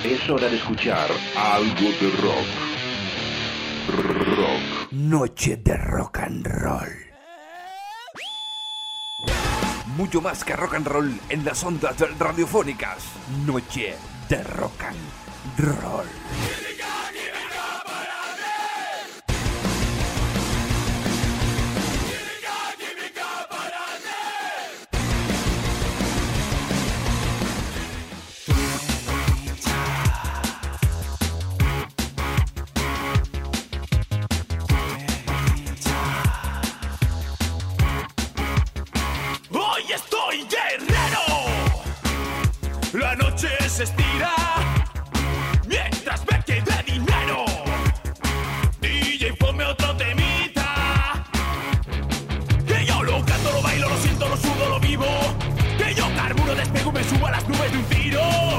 Es hora de escuchar algo de rock. Rock. Noche de rock and roll. Mucho más que rock and roll en las ondas radiofónicas. Noche de rock and roll. La noche se estira mientras me quede dinero. DJ, ponme otro temita. Que yo lo canto, lo bailo, lo siento, lo sudo, lo vivo. Que yo carburo, despego, me subo a las nubes de un tiro.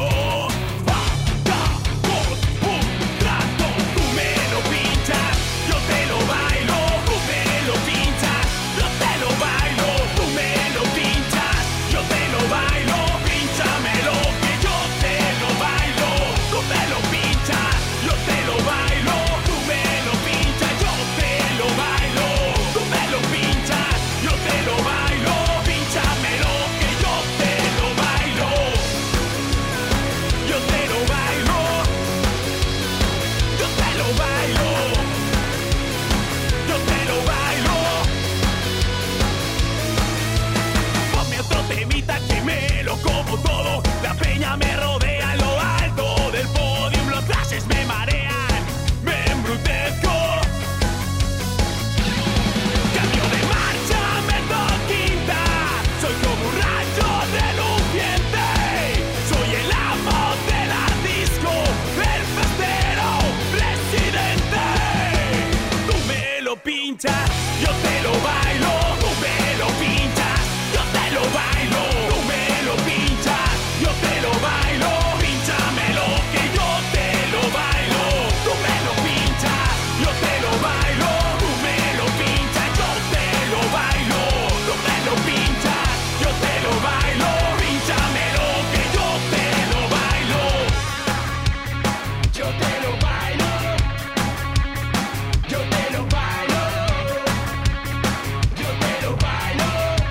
Hagamos un trato. Tú me lo pinchas, yo te lo bailo. Tú me lo pinchas, yo te lo bailo. Tú me lo pinchas, yo te lo bailo. Pínchamelo. Tú me lo pinchas, yo te lo bailo. Tú me lo pinchas, yo te lo bailo. Tú me lo pinchas, yo te lo bailo. Pínchamelo que yo te lo bailo. Yo te lo bailo. Yo te lo bailo. Yo te lo bailo. Ponme otro temita que me lo como todo. La peña me rodea en lo alto del podium, los flashes me marean, me embrutezco. Cambio de marcha, meto quinta, soy como un rayo reluciente. Soy el amo de la disco, el festero residente. Tú me lo pinchas, yo te lo bailo. Tú me lo pinchas, yo te lo bailo. Tú me lo pinchas, yo te lo bailo. Pínchamelo que yo te lo bailo. Tú me lo pinchas, yo te lo bailo. Tú me lo pinchas, yo te lo bailo. Tú me lo pinchas, yo te lo bailo. Pínchamelo que yo te lo bailo. Yo te lo bailo. Yo te lo bailo. Yo te lo bailo.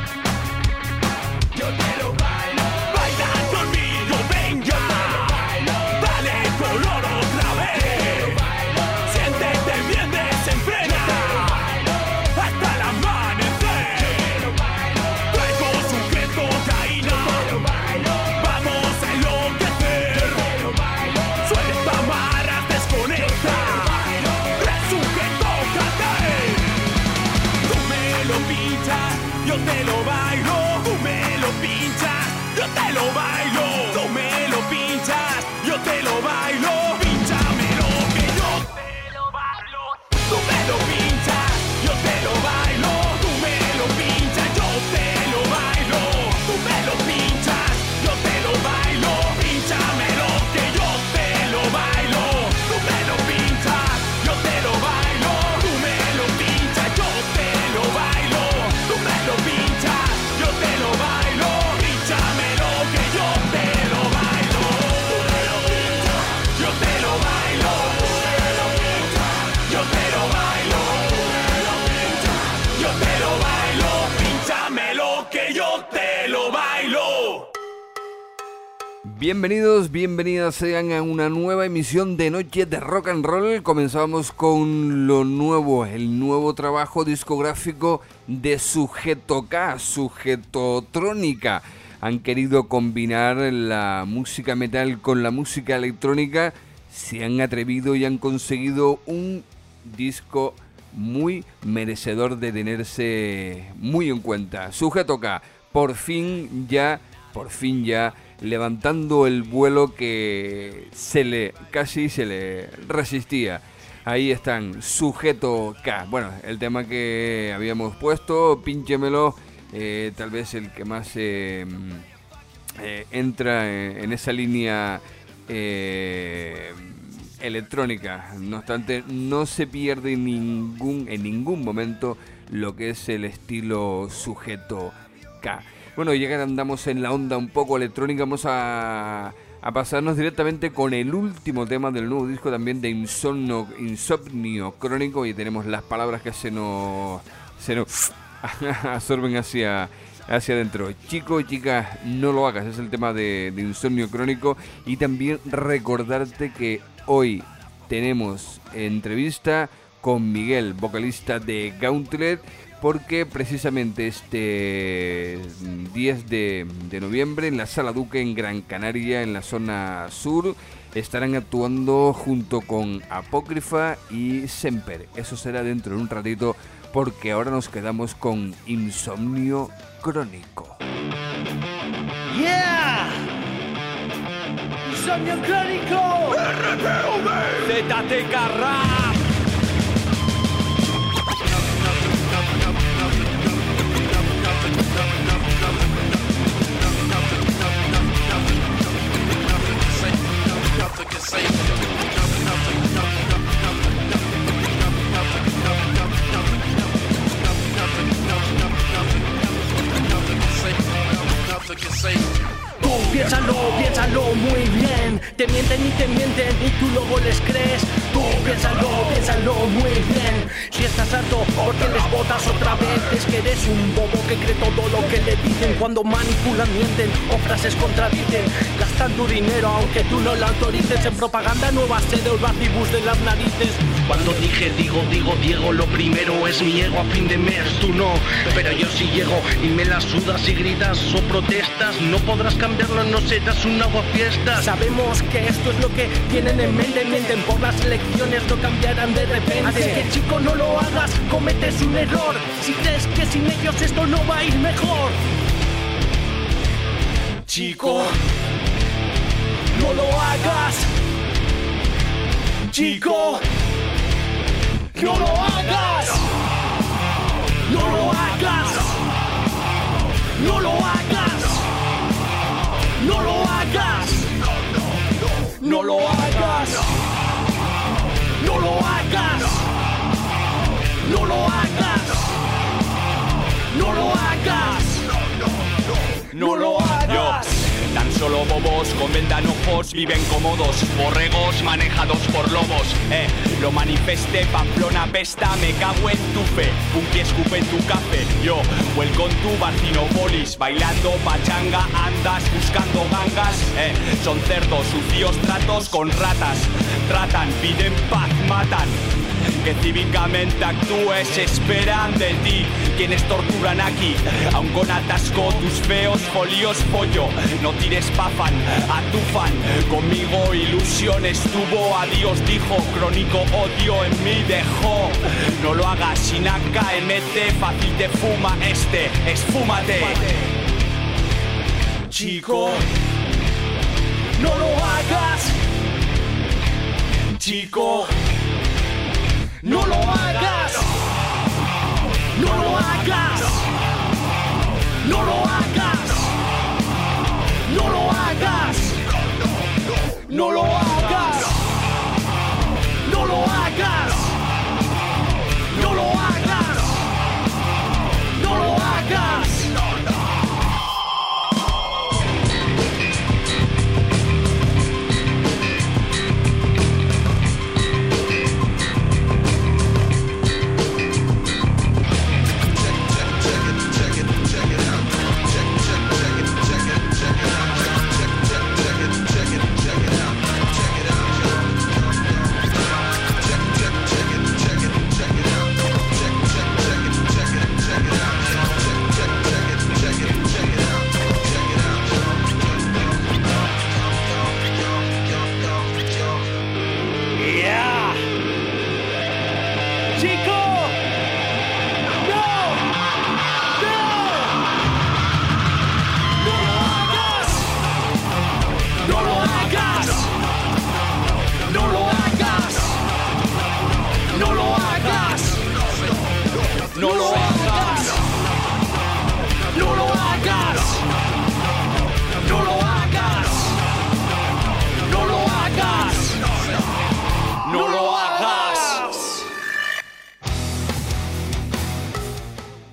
Yo te lo bailo. Baila conmigo, venga. Dale color otra vez. Siéntete bien, desenfrena hasta el amanecer. Traigo sujeto caína. Vamos a enloquecer. Suelta amarras, desconecta. Resújetócate. Tú me lo pinchas, yo te lo bailo. Tú me lo pinchas, yo te lo bailo. Tú me lo pinchas, yo te lo bailo. Pínchamelo que yo te lo bailo. Tú me lo pinchas, yo te lo bailo. Tú me lo pinchas, yo te lo bailo. Tú me lo pinchas, yo te lo bailo. Pínchamelo que yo te lo bailo. Tú me lo pinchas, yo te lo bailo. Tú me lo pinchas, yo te lo bailo. Tú me lo pinchas, yo te lo bailo. Pínchamelo que yo te lo bailo. Tú me lo pinchas, yo te lo bailo. Yo te lo bailo. Yo te lo bailo. Pínchamelo que yo te lo bailo. Bienvenidos, bienvenidas sean a una nueva emisión de Noche de Rock and Roll. Comenzamos con lo nuevo, el nuevo trabajo discográfico de Sujeto K, Sujetotrónica. Han querido combinar la música metal con la música electrónica. Se han atrevido y han conseguido un disco muy merecedor de tenerse muy en cuenta. Sujeto K, por fin ya levantando el vuelo que casi se le resistía. Ahí están, Sujeto K. Bueno, el tema que habíamos puesto, Pínchamelo, tal vez el que más entra en esa línea electrónica. No obstante, no se pierde en ningún momento lo que es el estilo Sujeto K. Bueno, ya que andamos en la onda un poco electrónica, vamos a a pasarnos directamente con el último tema del nuevo disco también de Insomnio Crónico, y tenemos las palabras que se nos absorben hacia adentro. Chico y chica, no lo hagas, es el tema de Insomnio Crónico. Y también recordarte que hoy tenemos entrevista con Miguel, vocalista de Gauntlet, porque precisamente este 10 de noviembre en la Sala Duque en Gran Canaria, en la zona sur, estarán actuando junto con Apócrifa y Semper. Eso será dentro de un ratito, porque ahora nos quedamos con Insomnio Crónico. ¡Yeah! ¡Insomnio Crónico! ZTK Rap. Piénsalo muy bien. Te mienten y tú luego les crees. Tú piénsalo muy bien. Si estás harto, ¿por qué les botas otra vez? Es que eres un bobo que cree todo lo que le dicen. Cuando manipulan, mienten o frases contradicen. Gastan tu dinero aunque tú no lo autorices. En propaganda nueva sede o bacibus de las narices. Cuando digo, lo primero es mi ego a fin de mes, tú no. Pero yo sí llego y me la sudas y gritas o protestas. No podrás cambiarlo, no serás un aguafiestas. Sabemos que esto es lo que tienen en mente. Mienten por las elecciones, no cambiarán de repente. Así que chico, no lo hagas, cometes un error. Si crees que sin ellos esto no va a ir mejor. Chico, no lo hagas. Chico, no lo hagas. No lo hagas. No lo hagas. No lo hagas. No lo hagas. No lo hagas. No lo hagas. No lo hagas. No lo hagas. Tan solo bobos con ventanojos viven cómodos, borregos manejados por lobos. Lo manifesté, Pamplona pesta, me cago en tu fe. Un pie escupe en tu café, yo vuelco en tu Barcinopolis, bailando pachanga, andas buscando gangas. Son cerdos, sucios tratos con ratas, tratan, piden paz, matan. Que cívicamente actúes, esperan de ti quienes torturan aquí. Aun con atasco tus feos folios pollo, no tires pafan, atufan. Conmigo ilusiones tuvo, adiós dijo. Crónico odio en mí dejó. No lo hagas sin AKMT, fácil te fuma este, esfúmate. Chico, no lo hagas. Chico, no lo hagas. No lo hagas. No lo hagas. No lo hagas. No lo hagas. No lo hagas. No lo hagas. No lo hagas.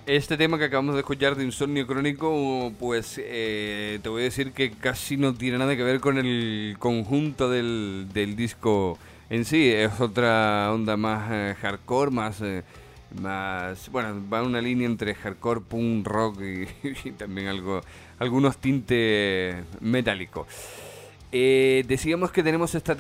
Este tema que acabamos de escuchar de Insomnio Crónico, pues te voy a decir que casi no tiene nada que ver con el conjunto del disco en sí. Es otra onda más hardcore, más bueno, va una línea entre hardcore, punk, rock y también algunos tintes metálicos. Decíamos que tenemos esta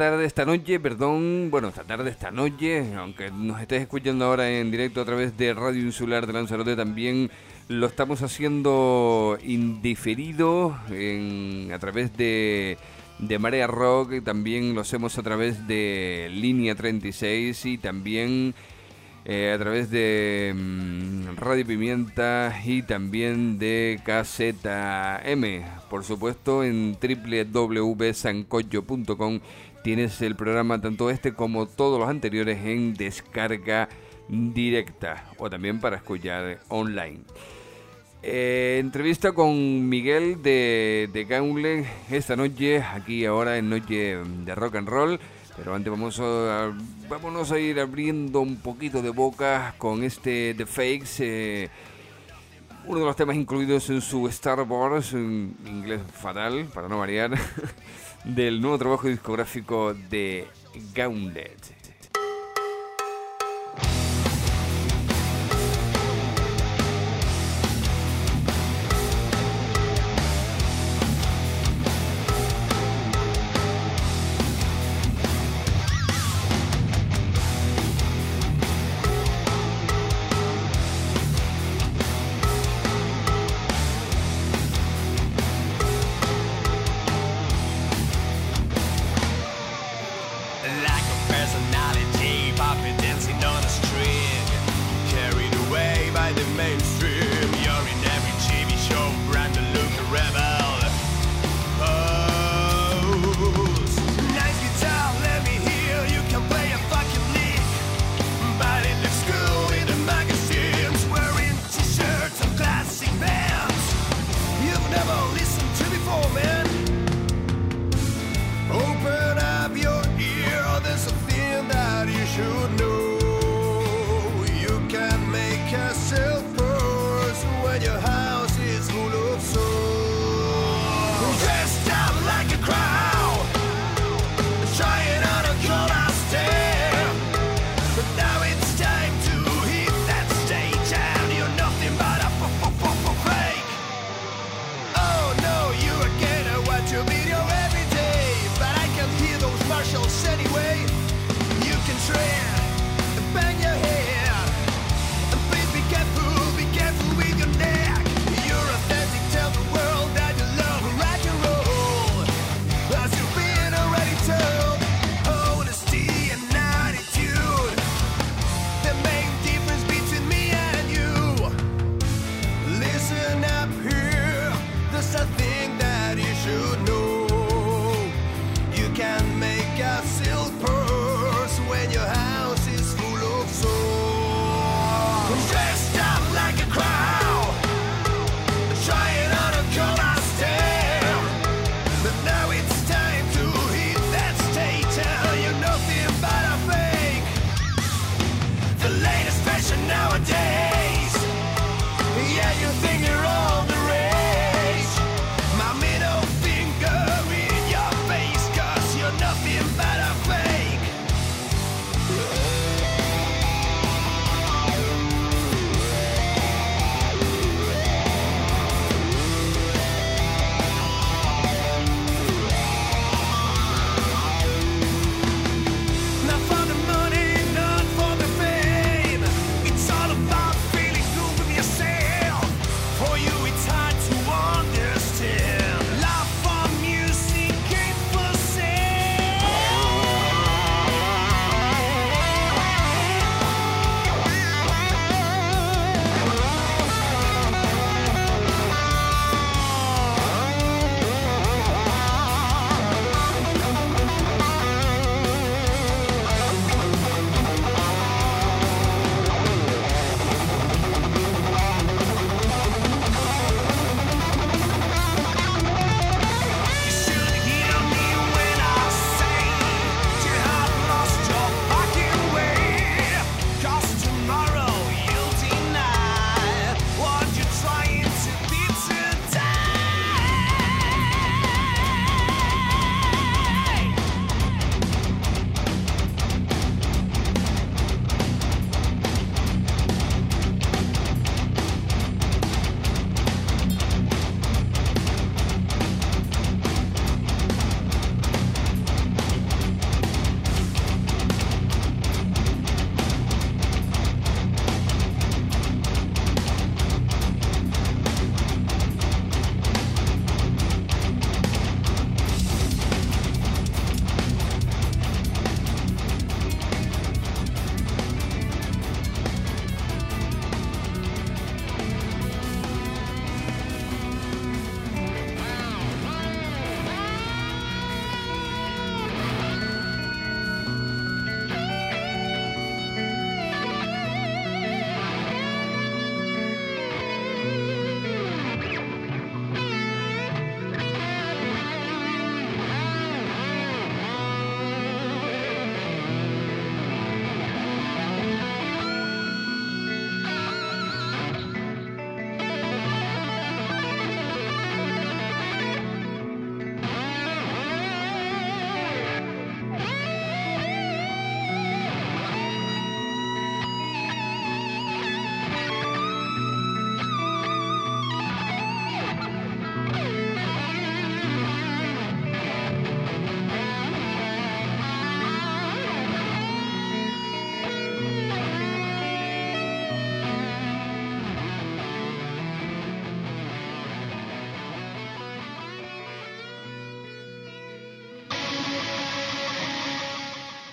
noche, aunque nos estés escuchando ahora en directo a través de Radio Insular de Lanzarote, también lo estamos haciendo indiferido a través de Marea Rock, y también lo hacemos a través de Línea 36 y también a través de Radio Pimienta y también de KZM. Por supuesto, en www.sancoyo.com tienes el programa, tanto este como todos los anteriores, en descarga directa o también para escuchar online. Entrevista con Miguel de Gauntlet esta noche, aquí ahora en Noche de Rock and Roll. Pero antes vámonos a ir abriendo un poquito de boca con este The Fakes, uno de los temas incluidos en su Star Wars, en inglés fatal, para no variar, del nuevo trabajo discográfico de Gauntlet.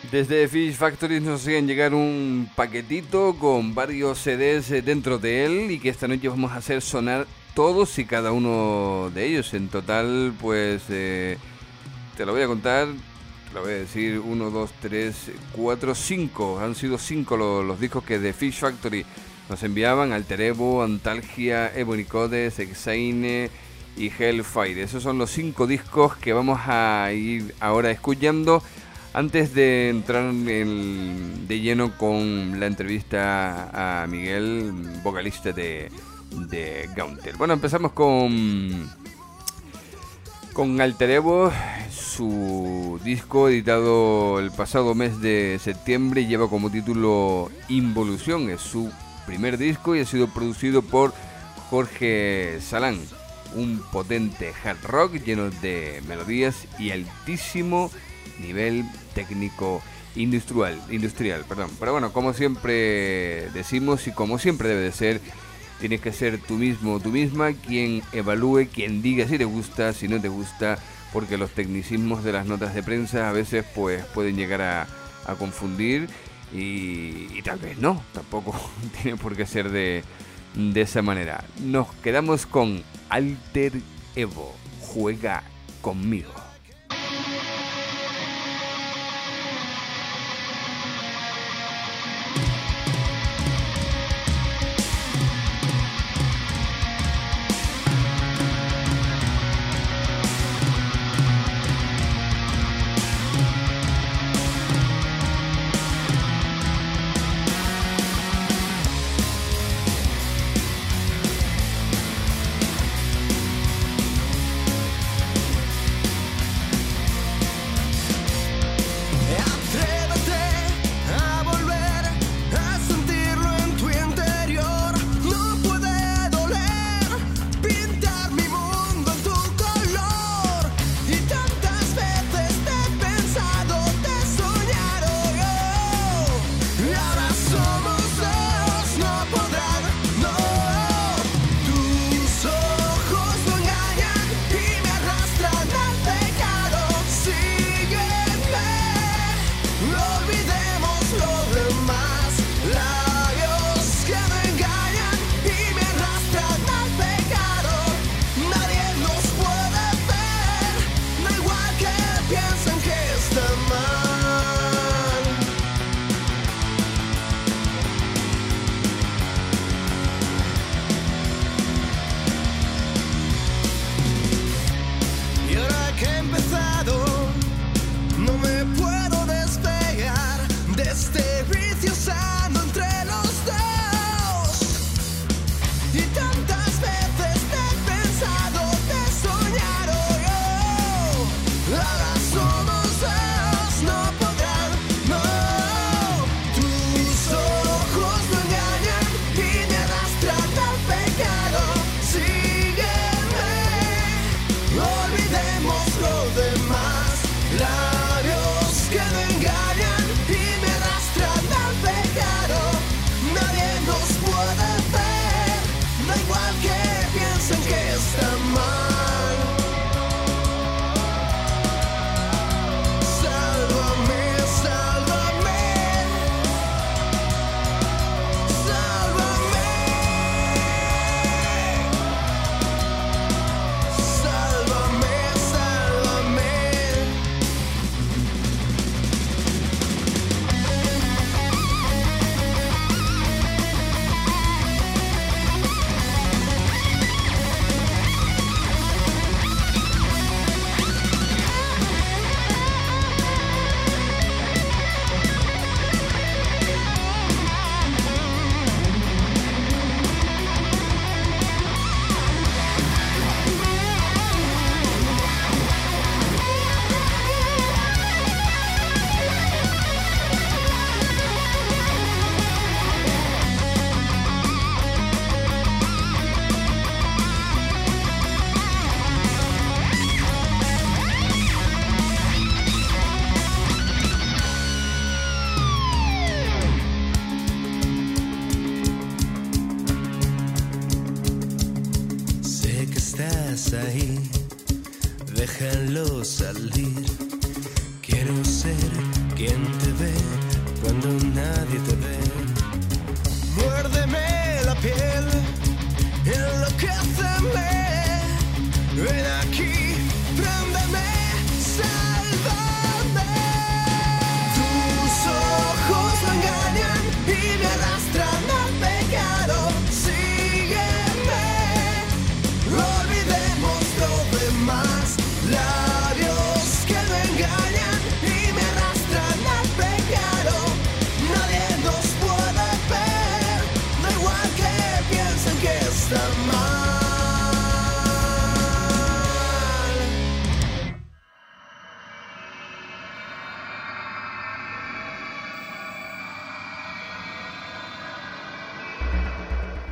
Desde Fish Factory nos hacían llegar un paquetito con varios CDs dentro de él y que esta noche vamos a hacer sonar todos y cada uno de ellos. En total, pues te lo voy a contar, te lo voy a decir, 1, 2, 3, 4, 5. Han sido 5 los discos que de Fish Factory nos enviaban: Alter Evo, Antalgia, Ebony Codes, Exaine y Hellfire. Esos son los 5 discos que vamos a ir ahora escuchando antes de entrar de lleno con la entrevista a Miguel, vocalista de Gaunter. Bueno, empezamos con Alter Evo. Su disco, editado el pasado mes de septiembre, lleva como título Involución. Es su primer disco y ha sido producido por Jorge Salán. Un potente hard rock lleno de melodías y altísimo nivel técnico industrial. Pero bueno, como siempre decimos y como siempre debe de ser, tienes que ser tú mismo o tú misma quien evalúe, quien diga si te gusta, si no te gusta, porque los tecnicismos de las notas de prensa a veces pues pueden llegar a confundir y tal vez no, tampoco tiene por qué ser de esa manera. Nos quedamos con Alter Evo, Juega Conmigo. Ahí, déjalo salir. Quiero ser quien te ve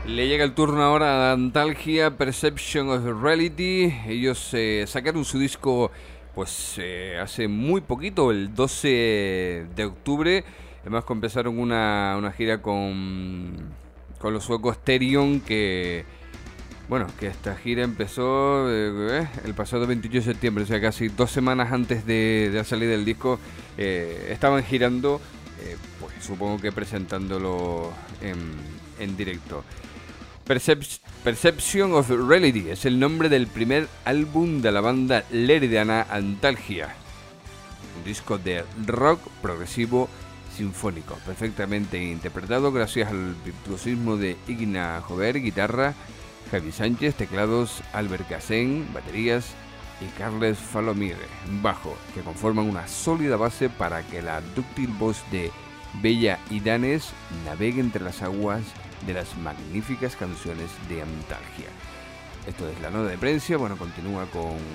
Le llega el turno ahora a Antalgia, Perception of Reality. Ellos sacaron su disco pues hace muy poquito, el 12 de octubre. Además empezaron una gira con los suecos Therion, que esta gira empezó el pasado 28 de septiembre, o sea casi 2 semanas antes de la salida del disco. Estaban girando, pues supongo que presentándolo en directo. Perception of Reality es el nombre del primer álbum de la banda leridiana Antalgia, un disco de rock progresivo sinfónico, perfectamente interpretado gracias al virtuosismo de Igna Jover, guitarra, Javi Sánchez, teclados, Albert Casen, baterías y Carles Falomir, bajo, que conforman una sólida base para que la dúctil voz de Bella y Danes navegue entre las aguas de las magníficas canciones de Antalgia. Esto es la nota de prensa. Bueno, continúa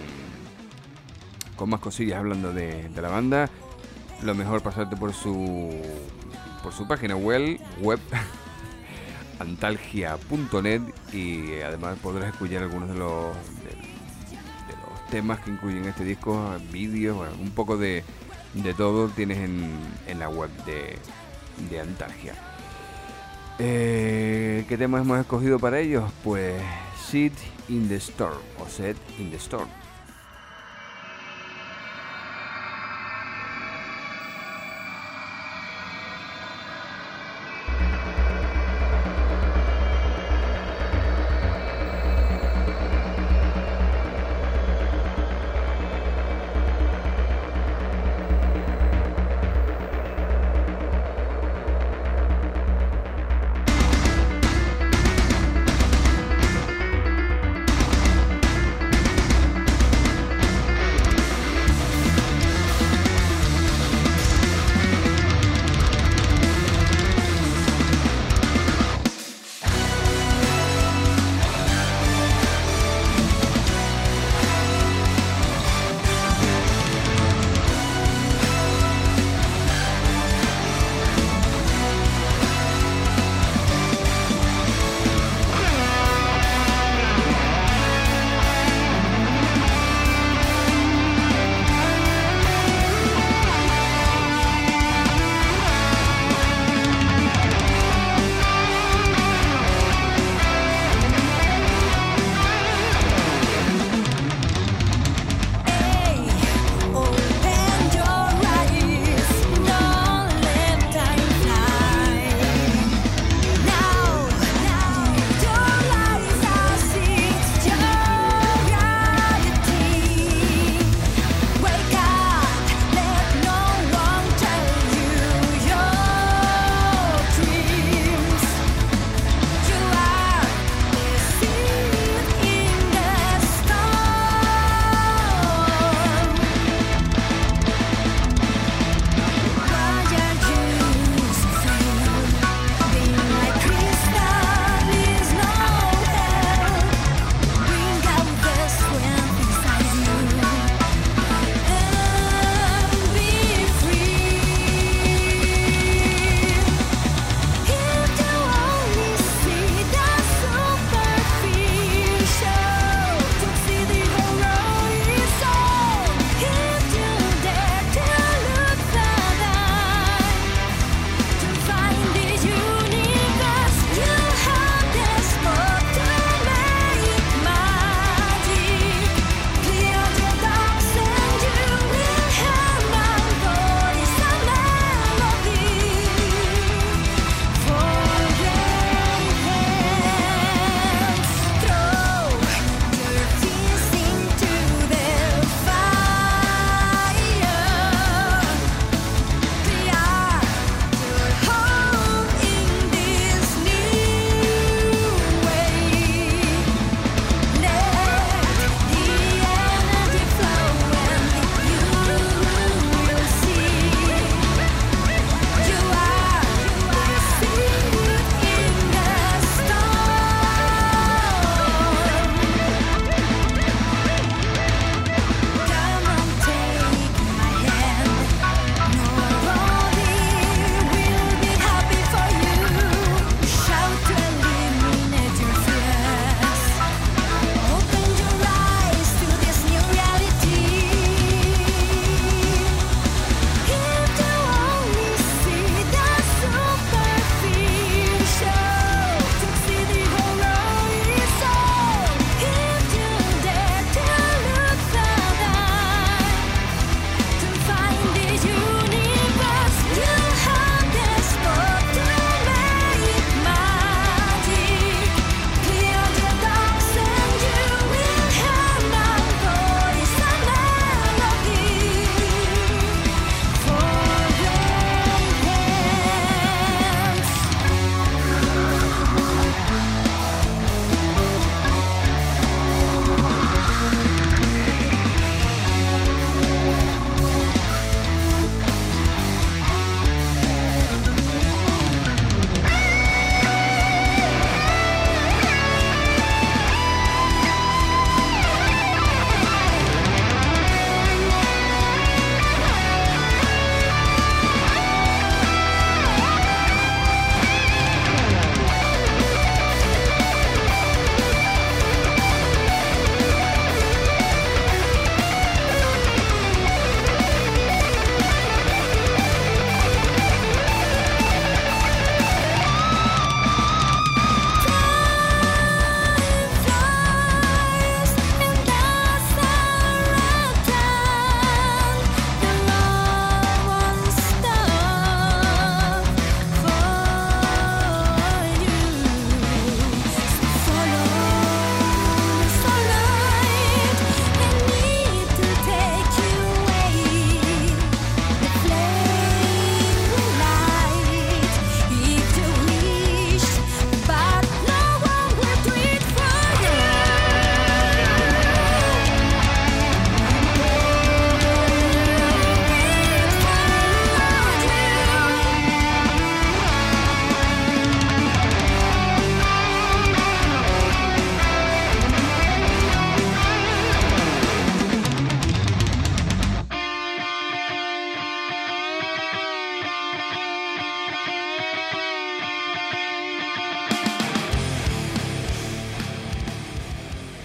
con más cosillas hablando de la banda. Lo mejor pasarte por su página web antalgia.net, y además podrás escuchar algunos de los temas que incluyen este disco, vídeos, bueno, un poco de todo tienes en la web de Antalgia. ¿Qué temas hemos escogido para ellos? Pues Sit in the Storm o Set in the Storm.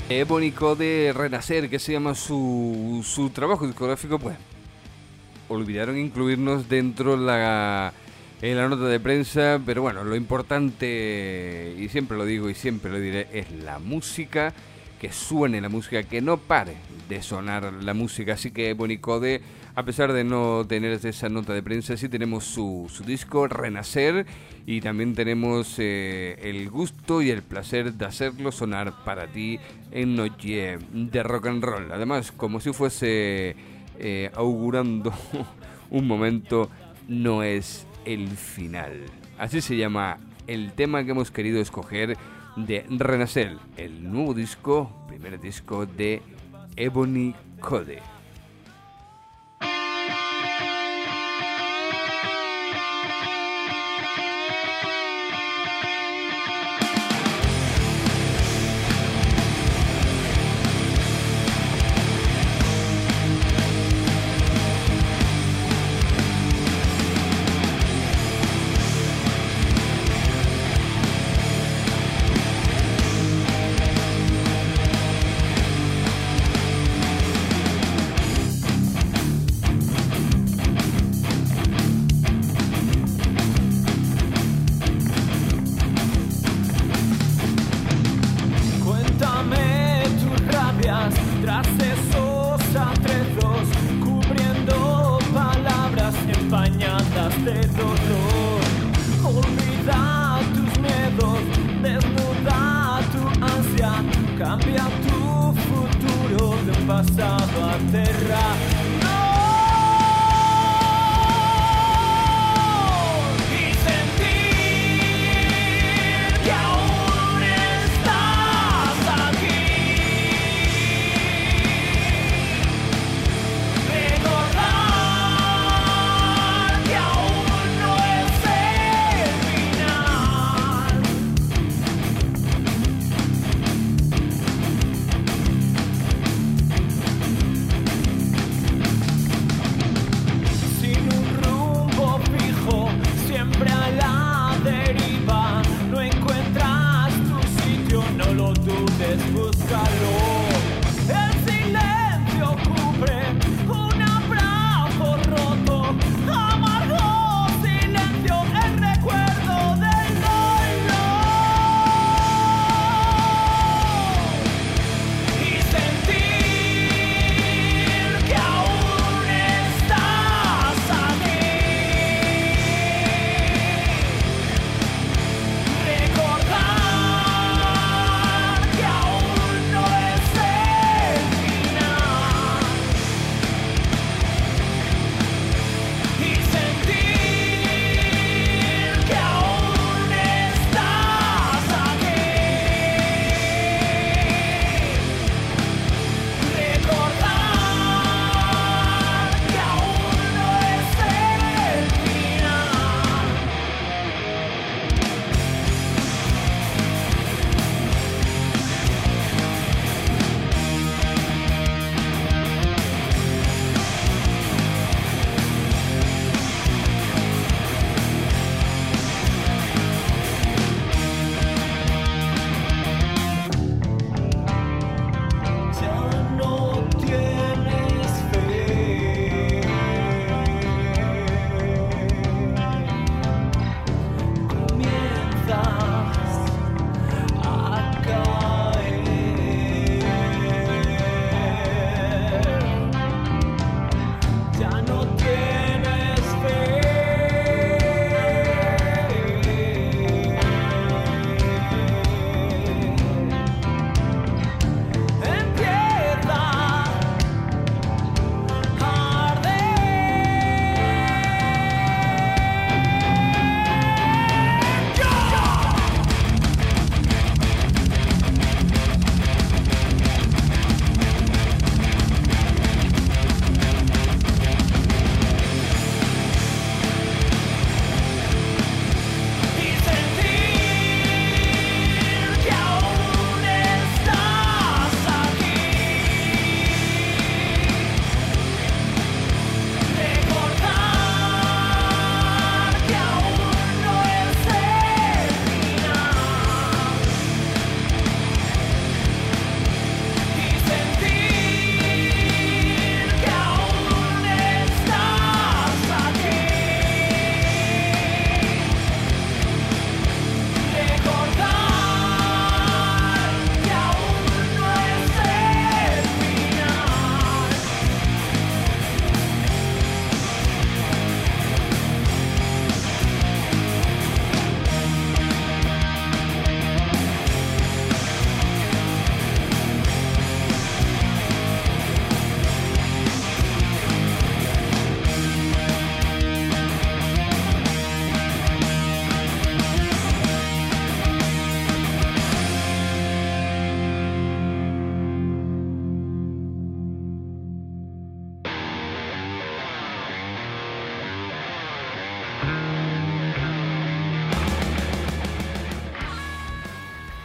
Ebony Code Renacer, que se llama su trabajo discográfico, pues olvidaron incluirnos dentro en la nota de prensa, pero bueno, lo importante, y siempre lo digo y siempre lo diré, es la música, que suene la música, que no pare de sonar la música. Así que Ebony Code, a pesar de no tener esa nota de prensa, sí tenemos su disco Renacer, y también tenemos el gusto y el placer de hacerlo sonar para ti en Noche de Rock and Roll. Además, como si fuese augurando un momento, no es el final. Así se llama el tema que hemos querido escoger de Renacer, el nuevo disco, primer disco de Ebony Code.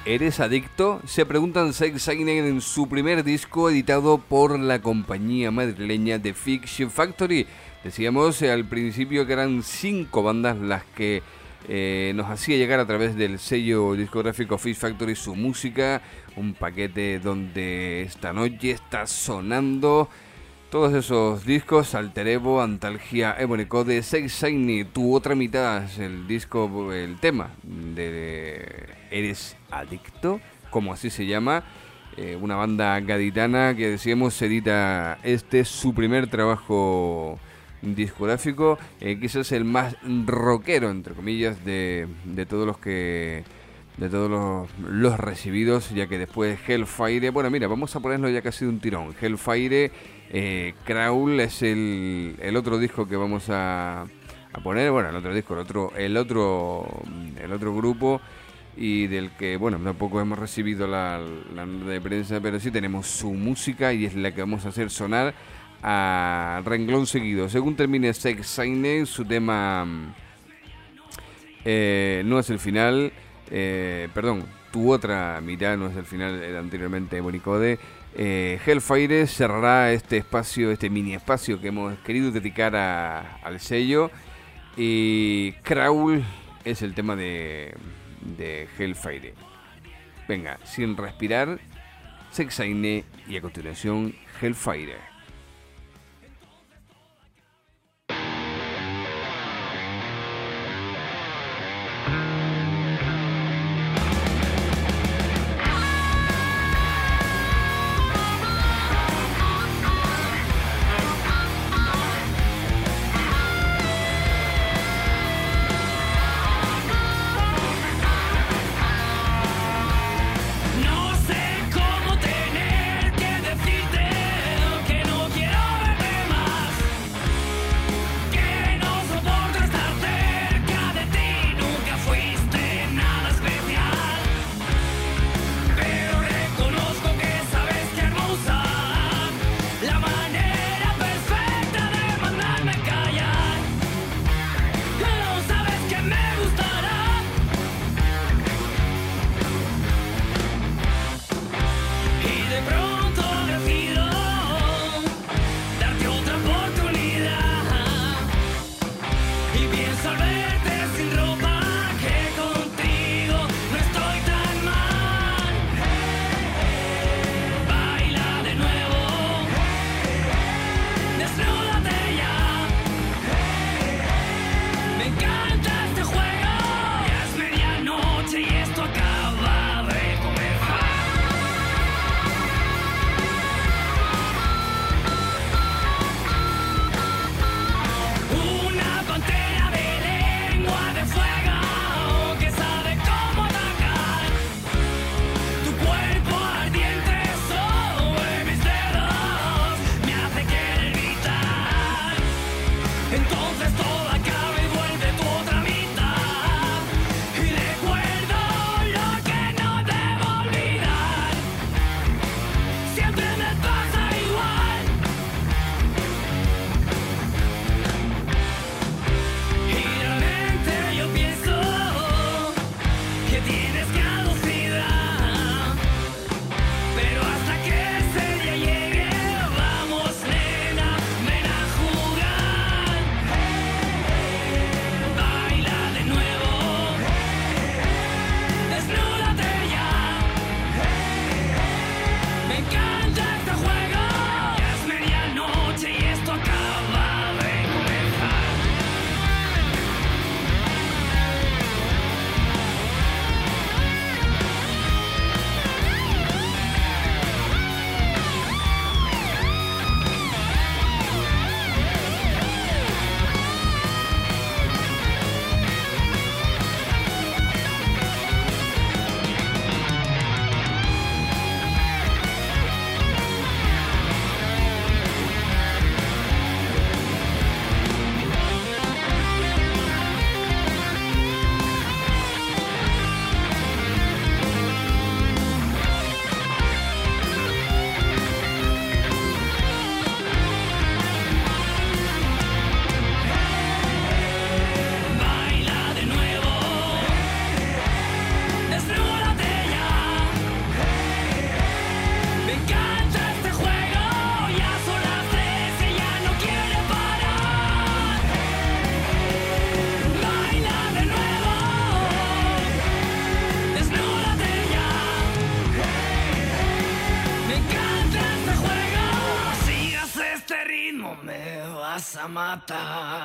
¿Eres adicto? Se preguntan Sex Signet en su primer disco editado por la compañía madrileña The Fiction Factory. Decíamos al principio que eran 5 bandas las que nos hacía llegar a través del sello discográfico Fish Factory su música, un paquete donde esta noche está sonando todos esos discos: Alter Evo, Antalgia, Ebony Code, Sex Signet, Tu Otra Mitad, el disco, el tema de ¿Eres adicto?, como así se llama, una banda gaditana que decíamos edita su primer trabajo discográfico, quizás el más rockero, entre comillas, de todos los que... de todos los recibidos, ya que después Hellfire, bueno, mira, vamos a ponerlo ya casi de un tirón. Hellfire, Crawl es el otro disco que vamos a poner, bueno, el otro disco, el otro grupo, y del que, bueno, tampoco hemos recibido la nota de prensa, pero sí tenemos su música y es la que vamos a hacer sonar a renglón seguido. Según termine Sex Signet, su tema No es el final, perdón, Tu Otra Mitad no es el final, era anteriormente Ebony Code. Hellfire cerrará este espacio, este mini espacio que hemos querido dedicar al sello, y Crawl es el tema de Hellfire. Venga, sin respirar, Sex Signet, y a continuación Hellfire. No sé cómo tener que decirte que no a matar.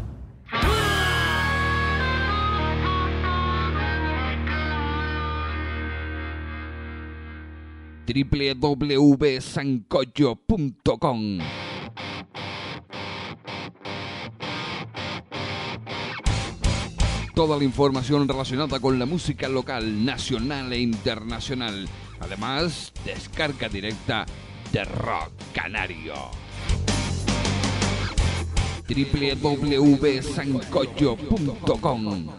www.sancocho.com. Toda la información relacionada con la música local, nacional e internacional. Además, descarga directa de Rock Canario. www.sancocho.com.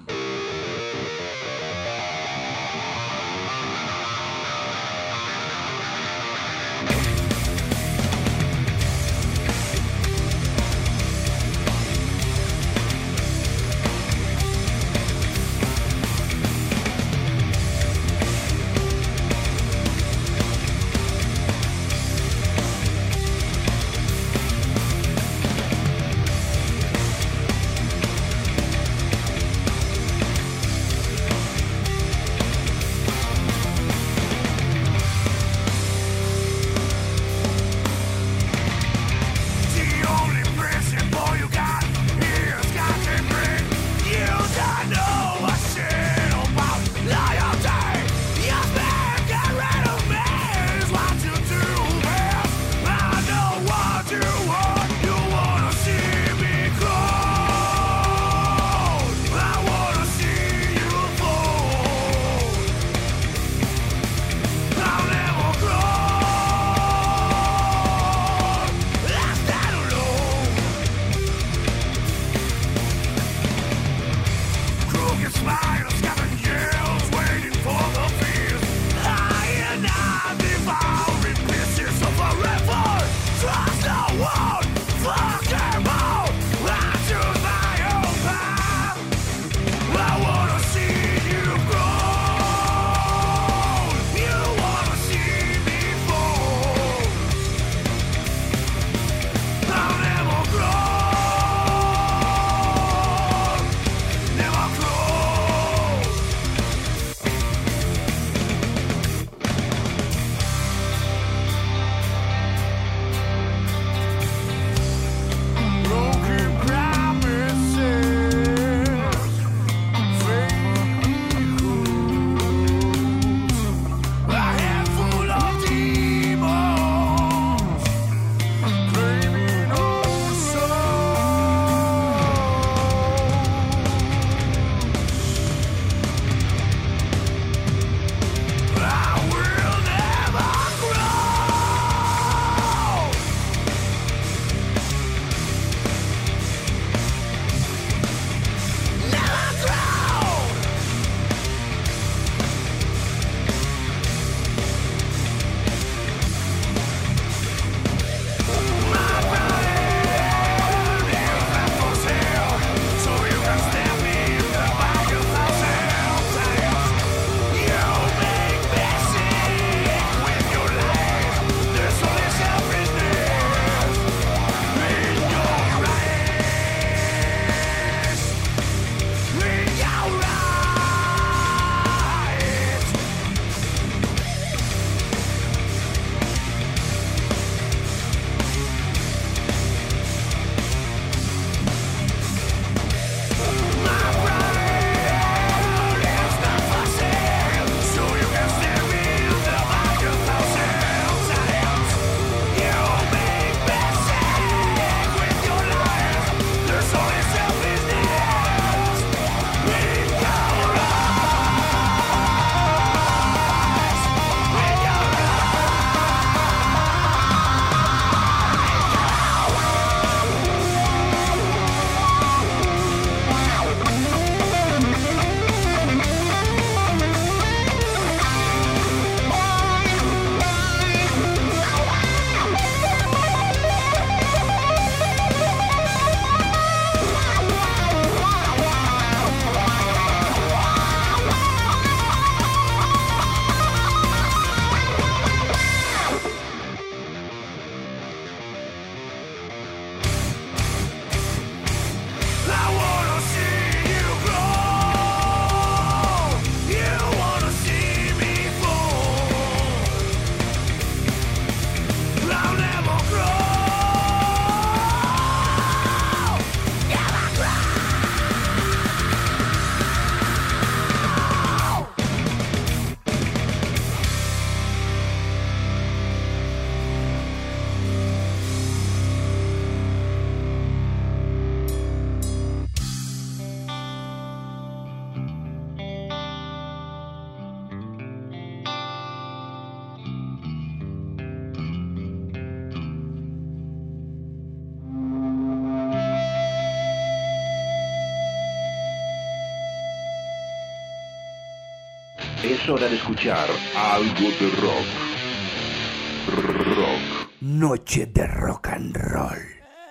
Es hora de escuchar algo de rock. Rock. Noche de rock and roll.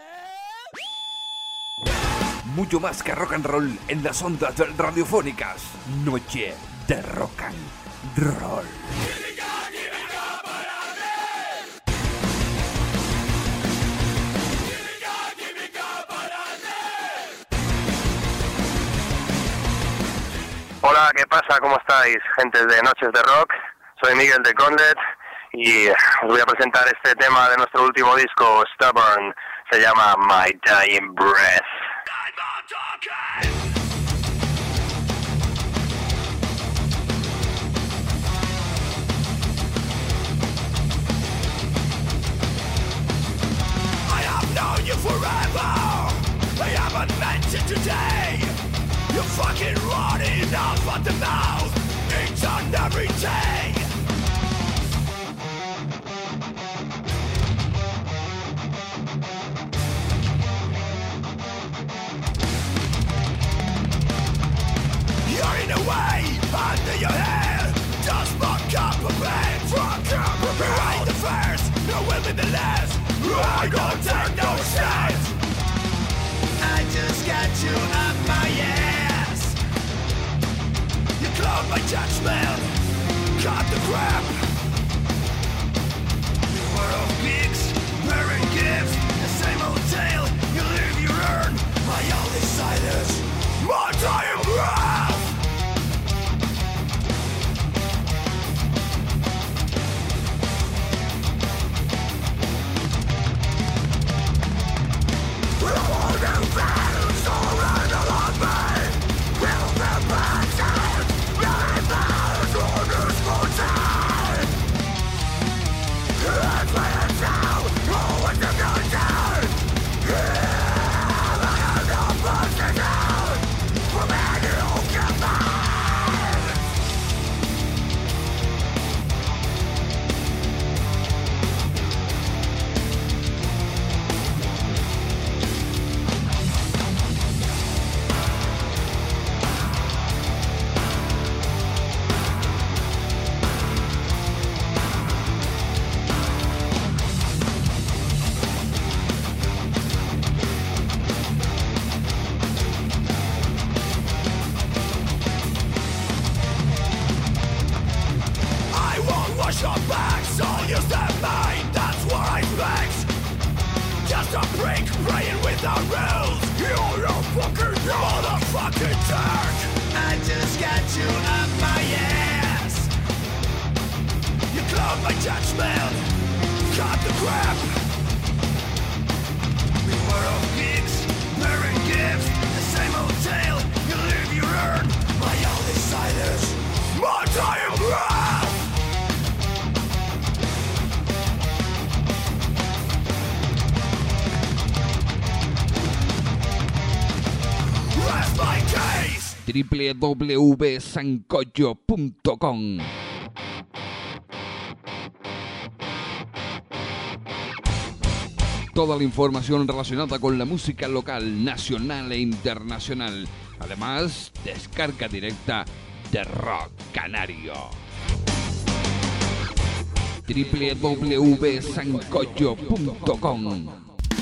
Mucho más que rock and roll en las ondas radiofónicas. Noche de rock and roll. Hola, ¿qué pasa? ¿Cómo estáis, gente de Noches de Rock? Soy Miguel de Condet y os voy a presentar este tema de nuestro último disco, Stubborn. Se llama My Dying Breath. I have known you forever. I haven't meant it today. You're fucking running off at the mouth each and every day. You're in a way under your hair. Just fuck up a bed. Fuck up a bed. You ain't the first, no will be the last. I don't take no steps. I just got you up my ass. You cloud my judgment, cut the crap. You were of gigs, wearing gifts, the same old tale. You live, you earn, my only silence, my dying breath. www.sancocho.com. Toda la información relacionada con la música local, nacional e internacional. Además, descarga directa de Rock Canario. www.sancocho.com.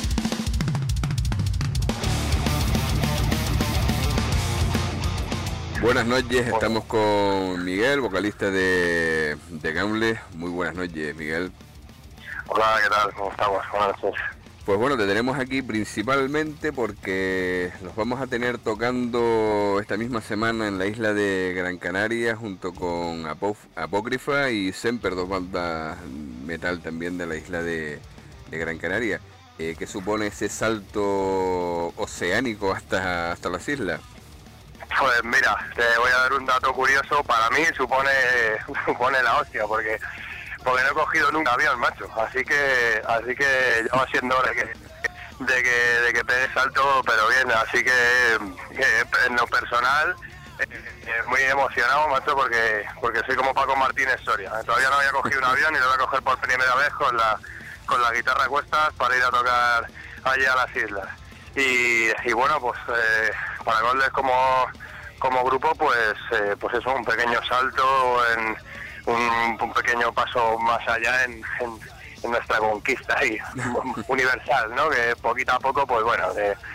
Buenas noches, estamos con Miguel, vocalista de Gamble. Muy buenas noches, Miguel. Hola, ¿qué tal? ¿Cómo estamos? Buenas noches. Pues bueno, te tenemos aquí principalmente porque nos vamos a tener tocando esta misma semana en la isla de Gran Canaria junto con Apócrifa y Semper, dos bandas metal también de la isla de Gran Canaria. ¿Qué supone ese salto oceánico hasta las islas? Pues mira, te voy a dar un dato curioso. Para mí supone la hostia, porque no he cogido nunca avión, macho. Así que ya va siendo hora de que pegue salto, pero bien. Así que en lo personal, muy emocionado, macho, porque soy como Paco Martínez Soria. Todavía no había cogido un avión y lo voy a coger por primera vez con la guitarra a cuestas para ir a tocar allí a las islas. Y bueno, pues para Golde es como como grupo, pues eso, un pequeño salto, un pequeño paso más allá en nuestra conquista ahí, universal, ¿no? Que poquito a poco, pues bueno,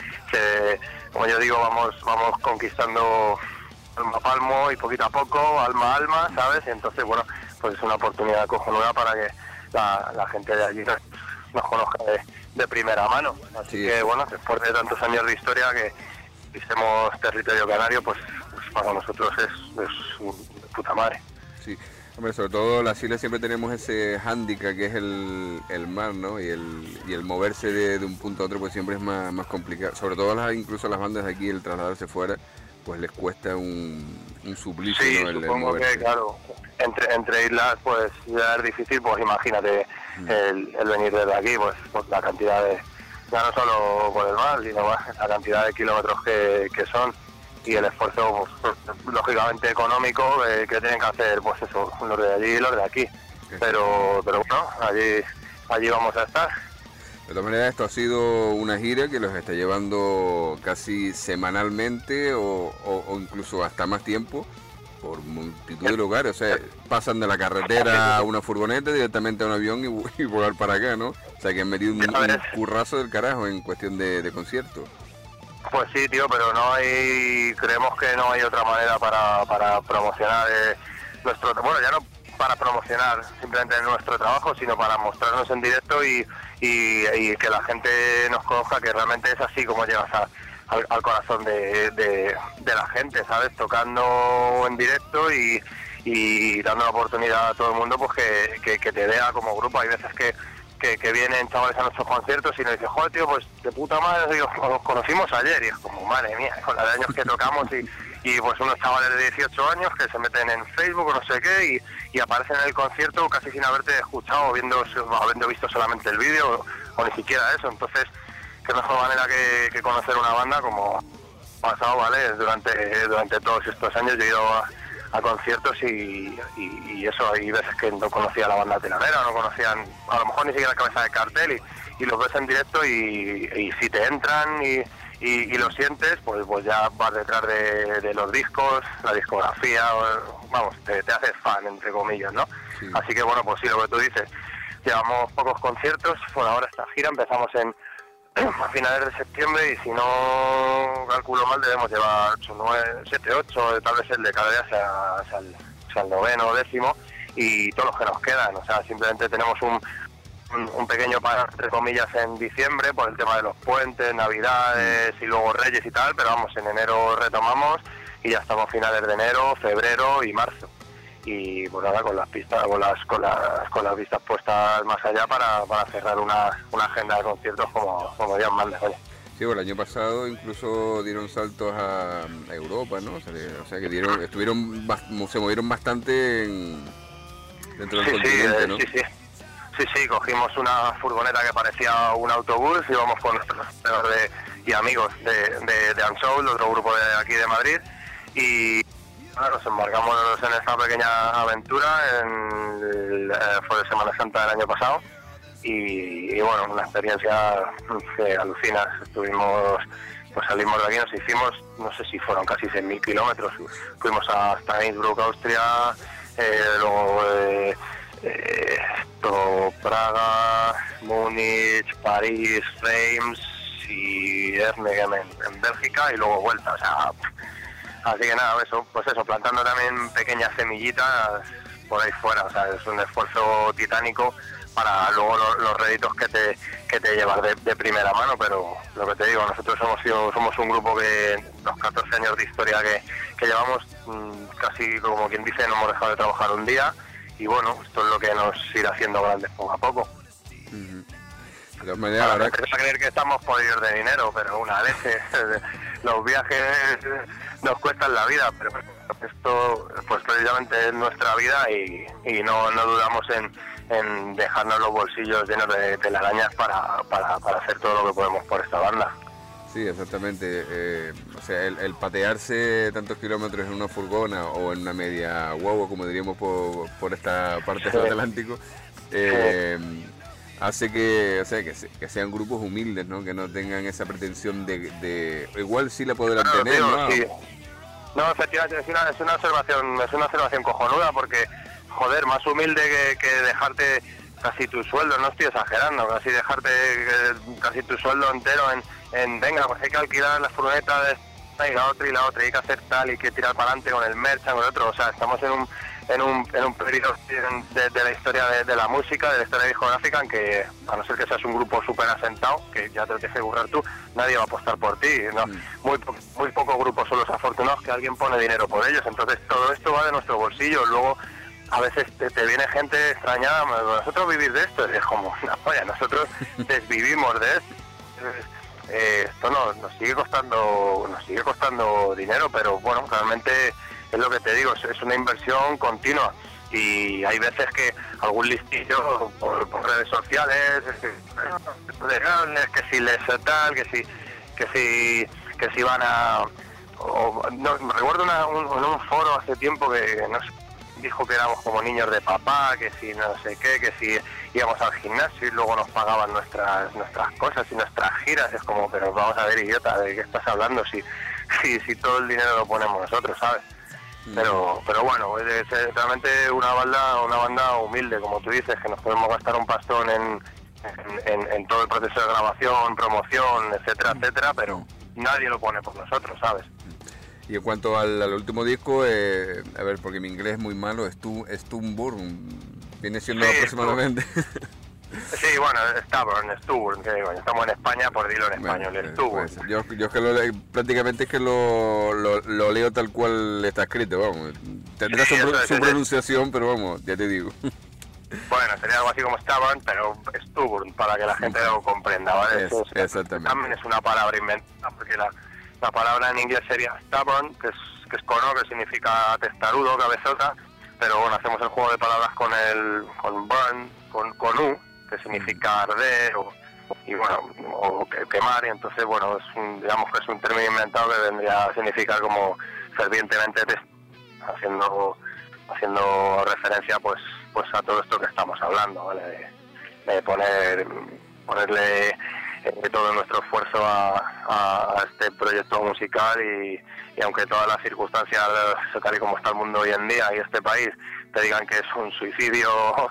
como yo digo, vamos conquistando palmo a palmo y poquito a poco, alma a alma, ¿sabes? Y entonces, bueno, pues es una oportunidad cojonuda para que la gente de allí nos conozca de primera mano. Así que, bueno, después de tantos años de historia que pisemos territorio canario, pues para nosotros es un puta madre. Sí, hombre, sobre todo las islas siempre tenemos ese hándicap que es el mar, ¿no? Y el moverse de un punto a otro pues siempre es más complicado. Sobre todo incluso las bandas de aquí, el trasladarse fuera, pues les cuesta un suplicio, sí, ¿no? El supongo moverse. que, claro, entre islas pues ya es difícil, pues imagínate el venir desde aquí, pues la cantidad de, ya no solo por el mar, sino la cantidad de kilómetros que son, y el esfuerzo, pues, lógicamente económico, que tienen que hacer, pues eso, los de allí y los de aquí. Pero bueno, allí vamos a estar. De todas maneras, esto ha sido una gira que los está llevando casi semanalmente o incluso hasta más tiempo por multitud de lugares. O sea, pasan de la carretera a una furgoneta directamente a un avión y volar para acá, ¿no? O sea, que han metido un currazo del carajo en cuestión de conciertos. Pues sí, tío, pero creemos que no hay otra manera para promocionar nuestro, bueno, ya no para promocionar simplemente nuestro trabajo, sino para mostrarnos en directo y que la gente nos conozca que realmente es así como llegas al corazón de la gente, ¿sabes? Tocando en directo y dando la oportunidad a todo el mundo, pues que te vea como grupo. Hay veces que vienen chavales a nuestros conciertos y nos dicen, joder, tío, pues de puta madre, digo, nos conocimos ayer, y es como, madre mía, con la de años que tocamos y pues unos chavales de 18 años que se meten en Facebook o no sé qué y aparecen en el concierto casi sin haberte escuchado o habiendo visto solamente el vídeo o ni siquiera eso. Entonces, qué mejor manera que conocer una banda como ha pasado, ¿vale? Durante todos estos años yo he ido a conciertos y eso, hay veces que no conocía la banda telanera, no conocían a lo mejor ni siquiera la cabeza de cartel y los ves en directo y si te entran y lo sientes, pues ya vas detrás de los discos, la discografía, vamos, te haces fan, entre comillas, ¿no? Sí. Así que bueno, pues sí, lo que tú dices, llevamos pocos conciertos, por ahora esta gira empezamos a finales de septiembre y si no calculo mal debemos llevar 8, 9, 7, 8, tal vez el de cada día sea el noveno o décimo y todos los que nos quedan, o sea, simplemente tenemos un pequeño paro, entre comillas, en diciembre por el tema de los puentes, navidades y luego Reyes y tal, pero vamos, en enero retomamos y ya estamos finales de enero, febrero y marzo. Y pues nada, con las pistas, con las vistas puestas más allá para cerrar una agenda de conciertos como Dios manda, oye. Sí, bueno, el año pasado incluso dieron saltos a Europa, ¿no? O sea que se movieron bastante dentro del continente, ¿no? Sí, cogimos una furgoneta que parecía un autobús, íbamos con nuestros y amigos de Unsoul, otro grupo de aquí de Madrid, y nos embarcamos en esta pequeña aventura, fue de Semana Santa del año pasado, y bueno, una experiencia que alucinas. Salimos de aquí, nos hicimos, no sé si fueron casi 100.000 kilómetros, fuimos hasta Innsbruck, Austria, luego Praga, Múnich, París, Reims y Ermegen en Bélgica y luego vuelta, o sea, así que nada, pues eso, plantando también pequeñas semillitas por ahí fuera, o sea, es un esfuerzo titánico para luego los réditos que te llevas de primera mano, pero lo que te digo, nosotros somos un grupo que los 14 años de historia que llevamos, casi como quien dice, no hemos dejado de trabajar un día. Y bueno, esto es lo que nos irá haciendo grandes poco a poco. De todas maneras, ahora a creer que estamos podridos de dinero, pero una vez los viajes nos cuestan la vida, pero esto pues precisamente es nuestra vida y no dudamos en dejarnos los bolsillos llenos de telarañas para hacer todo lo que podemos por esta banda. Sí, exactamente. O sea, el patearse tantos kilómetros en una furgona o en una media guagua, como diríamos por esta parte del Atlántico, hace que sean grupos humildes, ¿no? Que no tengan esa pretensión de igual sí la podrán tener, ¿no? No, efectivamente, es una observación cojonuda, porque, joder, más humilde que dejarte casi tu sueldo, no estoy exagerando, casi dejarte casi tu sueldo entero en venga, pues hay que alquilar la furgoneta de esta y la otra, y hay que hacer tal, y hay que tirar para adelante con el merchan, con el otro. O sea, estamos en un periodo de la historia de la música, de la historia discográfica, en que, a no ser que seas un grupo súper asentado, que ya te lo tienes que currar tú, nadie va a apostar por ti, ¿no? Muy pocos grupos son los afortunados que alguien pone dinero por ellos. Entonces todo esto va de nuestro bolsillo. Luego a veces te viene gente extrañada, nosotros vivir de esto, y es como, no, oye, nosotros desvivimos de esto. Esto nos sigue costando dinero, pero bueno, realmente es lo que te digo, es una inversión continua, y hay veces que algún listillo por redes sociales, que si les tal, que si van a... no, recuerdo en un foro hace tiempo que nos dijo que éramos como niños de papá, que si no sé qué, que si íbamos al gimnasio y luego nos pagaban nuestras cosas y nuestras giras. Es como, pero vamos a ver, idiota, ¿de qué estás hablando? Si todo el dinero lo ponemos nosotros, ¿sabes? Pero bueno, es realmente una banda humilde, como tú dices, que nos podemos gastar un pastón en todo el proceso de grabación, promoción, etcétera, etcétera, pero nadie lo pone por nosotros, ¿sabes? Y en cuanto al último disco, a ver, porque mi inglés es muy malo, Stubborn, viene siendo aproximadamente... Sí, bueno, Stubborn, que bueno, estamos en España, por dilo en español, Stubborn. Pues, yo es que prácticamente es que lo leo tal cual está escrito, vamos. Tendrá su pronunciación, pero vamos, ya te digo. Bueno, sería algo así como Stubborn, pero Stubborn, para que la gente lo comprenda, ¿vale? Exactamente. También es una palabra inventada, porque la palabra en inglés sería stubborn, que es con O, que significa testarudo, cabezota, pero bueno, hacemos el juego de palabras con burn, con U, que significa arder o quemar, y entonces bueno, digamos que es un término inventado que vendría a significar como fervientemente haciendo referencia pues a todo esto que estamos hablando, ¿vale? De ponerle todo nuestro esfuerzo a este proyecto musical, y aunque todas las circunstancias, tal y como está el mundo hoy en día y este país, te digan que es un suicidio,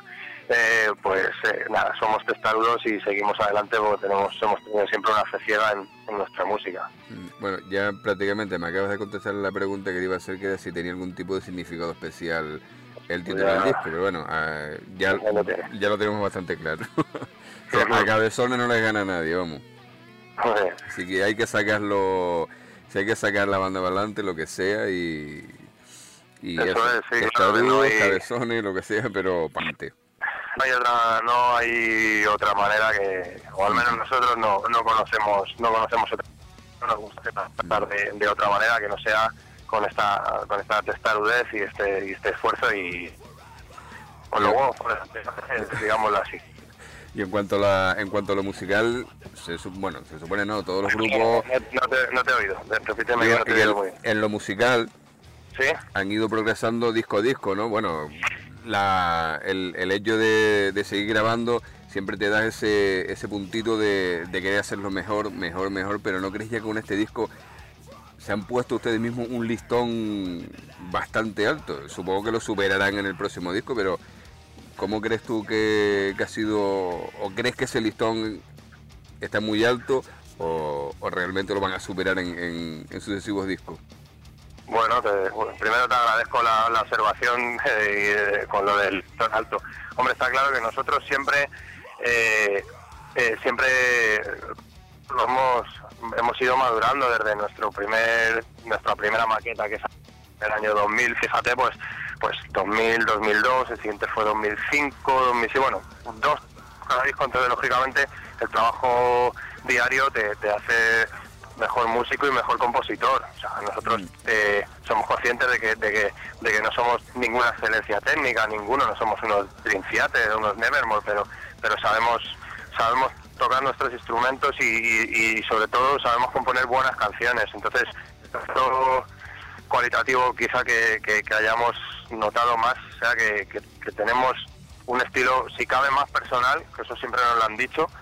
nada, somos testarudos y seguimos adelante porque hemos tenido siempre una fe ciega en nuestra música. Bueno, ya prácticamente me acabas de contestar la pregunta que te iba a hacer, que era si tenía algún tipo de significado especial el título del disco, pero bueno, ya lo tenemos bastante claro. A cabezones no les gana a nadie, vamos. Así que hay que sacarlo, si hay que sacar la banda para adelante, lo que sea, y eso es, sí, claro, cabezones, lo que sea, pero pante. No hay otra manera que, o al menos nosotros no conocemos otra, no nos gusta tratar de otra manera que no sea con esta testarudez y este esfuerzo, y luego, digámoslo así. Y en cuanto a lo musical, se supone no, todos los grupos... No te he oído, repíteme que no te he oído muy bien. En lo musical, ¿sí? Han ido progresando disco a disco, ¿no? Bueno, el hecho de seguir grabando siempre te da ese puntito de querer hacerlo mejor, pero ¿no crees ya que con este disco se han puesto ustedes mismos un listón bastante alto? Supongo que lo superarán en el próximo disco, pero ¿cómo crees tú que ha sido, o crees que ese listón está muy alto, o realmente lo van a superar en sucesivos discos? Bueno, primero te agradezco la observación con lo del listón alto. Hombre, está claro que nosotros siempre hemos ido madurando desde nuestra primera maqueta, que es el año 2000, fíjate, pues 2000, 2002, el siguiente fue 2005, 2006, bueno, cada disco. Entonces, lógicamente, el trabajo diario te hace mejor músico y mejor compositor. O sea, nosotros somos conscientes de que no somos ninguna excelencia técnica, no somos unos Dream Theater, unos Nevermore, pero sabemos tocar nuestros instrumentos y sobre todo sabemos componer buenas canciones. Entonces, esto cualitativo quizá que hayamos notado más, o sea, que tenemos un estilo, si cabe, más personal, que eso siempre nos lo han dicho,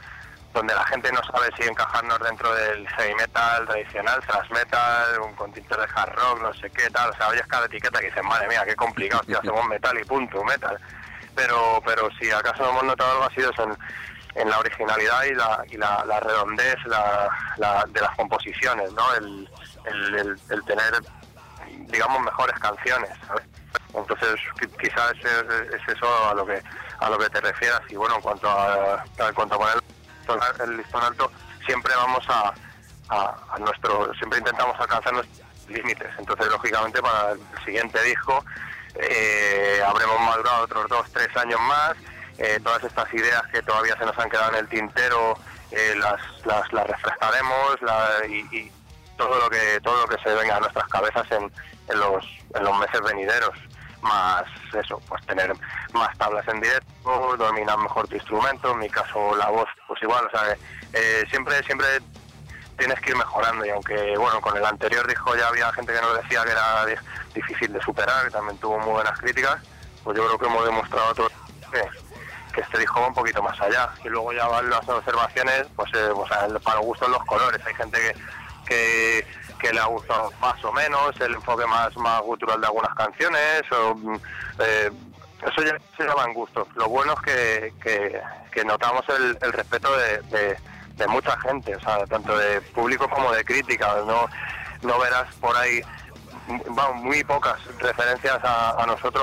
donde la gente no sabe si encajarnos dentro del heavy metal tradicional, thrash metal, con tintes de hard rock, no sé qué tal. O sea, oyes cada etiqueta que dices, madre mía, qué complicado, tío, hacemos metal y punto, metal. Pero si acaso hemos notado algo, ha sido eso en la originalidad y la redondez de las composiciones, ¿no? El tener, digamos, mejores canciones, ¿sabes? Entonces quizás es eso a lo que te refieras. Y bueno, en cuanto a poner el listón alto, siempre vamos siempre intentamos alcanzar nuestros límites. Entonces, lógicamente, para el siguiente disco habremos madurado otros 2-3 años más. Todas estas ideas que todavía se nos han quedado en el tintero las refrescaremos y todo lo que se venga a nuestras cabezas en los meses venideros. Más eso, pues tener más tablas en directo, dominar mejor tu instrumento, en mi caso la voz, pues igual, o sea, siempre tienes que ir mejorando. Y aunque, bueno, con el anterior disco ya había gente que nos decía que era difícil de superar, que también tuvo muy buenas críticas, pues yo creo que hemos demostrado todo que este disco va un poquito más allá. Y luego ya van las observaciones, pues para gustos los colores. Hay gente que le ha gustado más o menos el enfoque más gutural de algunas canciones, eso ya se llaman gustos. Lo bueno es que notamos el respeto de mucha gente, o sea, tanto de público como de crítica. No verás por ahí muy pocas referencias a nosotros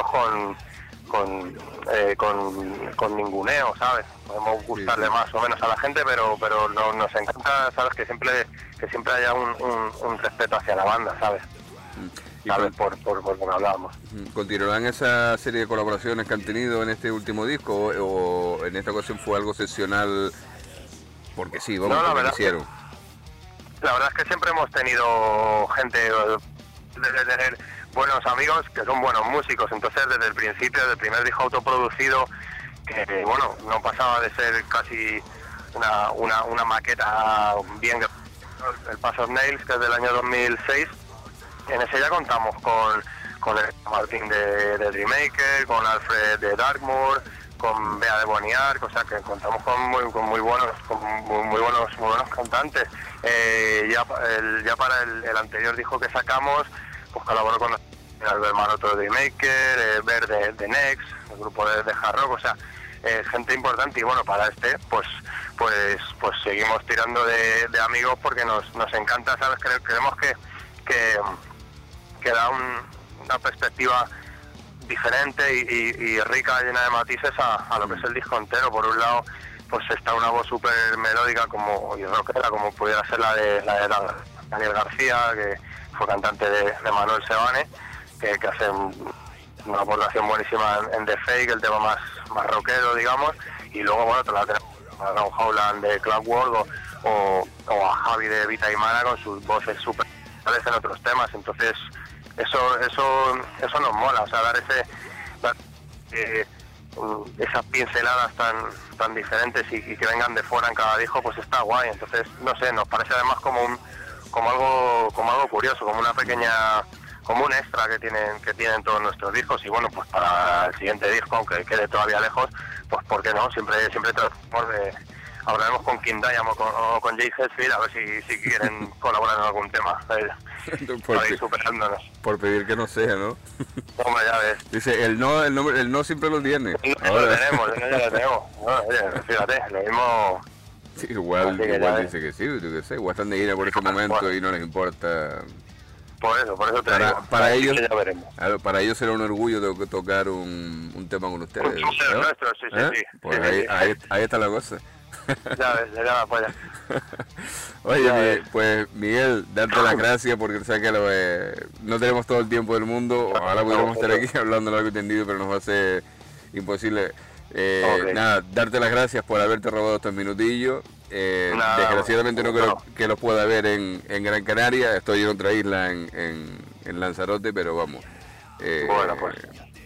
con ninguneo, ¿sabes? Podemos gustarle más o menos a la gente, pero nos encanta, ¿sabes? Que siempre haya un respeto hacia la banda, ¿sabes? ¿Sabes? Por lo que hablábamos. ¿Continuarán esa serie de colaboraciones que han tenido en este último disco o en esta ocasión fue algo excepcional? Porque sí, vamos, no, lo hicieron. La verdad es que siempre hemos tenido gente de tener buenos amigos que son buenos músicos. Entonces, desde el principio, desde el primer disco autoproducido, que bueno, no pasaba de ser casi una maqueta bien, el Pass of Nails, que es del año 2006. En ese ya contamos con el Martín de Dreammaker, con Alfred de Darkmoor, con Bea de Boniark, o sea que contamos con muy buenos cantantes. Ya para el anterior disco que sacamos, pues colaboró con Albert Maroto de Dreammaker, Ver de Next, el grupo de hard rock, o sea, gente importante. Y bueno, para este pues seguimos tirando de amigos porque nos encanta, ¿sabes? Creemos que da una perspectiva diferente y rica, llena de matices a lo que es el disco entero. Por un lado, pues está una voz súper melódica y rockera, como pudiera ser la de Daniel García, que fue cantante de Manuel Sebane, que hace una aportación buenísima en The Fake, el tema más rockero, digamos. Y luego, bueno, tenemos a Ron Howland de Clockwork o a Javi de Vita y Mana con sus voces súper en otros temas. Entonces eso nos mola, o sea, dar esas pinceladas tan diferentes y que vengan de fuera en cada disco, pues está guay. Entonces, no sé, nos parece además como algo curioso, como un extra que tienen todos nuestros discos. Y bueno, pues para el siguiente disco, aunque quede todavía lejos, pues ¿por qué no? Siempre tratamos de... Hablaremos con King Diamond o con Jay Hetfield a ver si quieren colaborar en algún tema, para ir superándonos. Por pedir que no sea, ¿no? Hombre, ya ves. Dice, el no siempre lo tiene. Ya lo tenemos. Bueno, oye, fíjate, lo mismo... Sí, igual dice que sí, yo qué sé, igual están de gira por este momento y no les importa. Por eso te digo. Para ellos, ya veremos. Para ellos será un orgullo de tocar un tema con ustedes. ¿No? Nuestro, sí. Pues sí, ahí está la cosa. Ya ves, ya la polla. Oye, pues Miguel, darte las gracias porque sé que no tenemos todo el tiempo del mundo. Ojalá pudiéramos estar aquí hablando largo y tendido, pero nos va a ser imposible. Nada, darte las gracias por haberte robado estos minutillos. Desgraciadamente no creo que los pueda ver en Gran Canaria. Estoy en otra isla en Lanzarote, pero vamos. Bueno, pues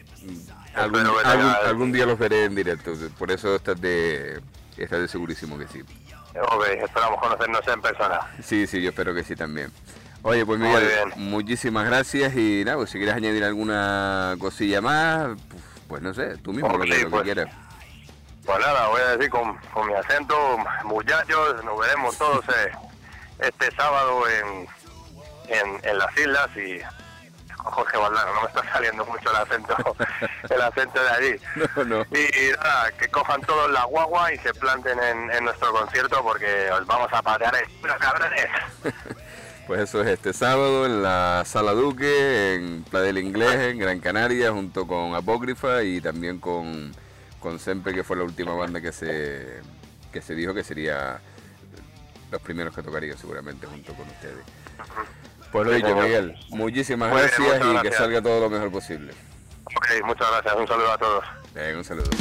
algún día los veré en directo. Por eso estás de segurísimo que sí. Ok, esperamos conocernos en persona. Sí, yo espero que sí también. Oye, pues Miguel, muchísimas gracias y nada, pues si quieres añadir alguna cosilla más, pues no sé, tú mismo, lo que quieras. Pues nada, voy a decir con mi acento, muchachos, nos veremos todos este sábado en las islas y Jorge Valdano, no me está saliendo mucho el acento de allí. No. Y nada, que cojan todos la guagua y se planten en nuestro concierto porque os vamos a patear los cabrones. Pues eso es este sábado en la Sala Duque, en Playa del Inglés, en Gran Canaria, junto con Apócrifa y también con Semper, que fue la última banda que se dijo que sería los primeros que tocaría seguramente junto con ustedes. Pues lo dicho, Miguel, muchísimas gracias y que salga todo lo mejor posible. Ok, muchas gracias, un saludo a todos. Venga, un saludo.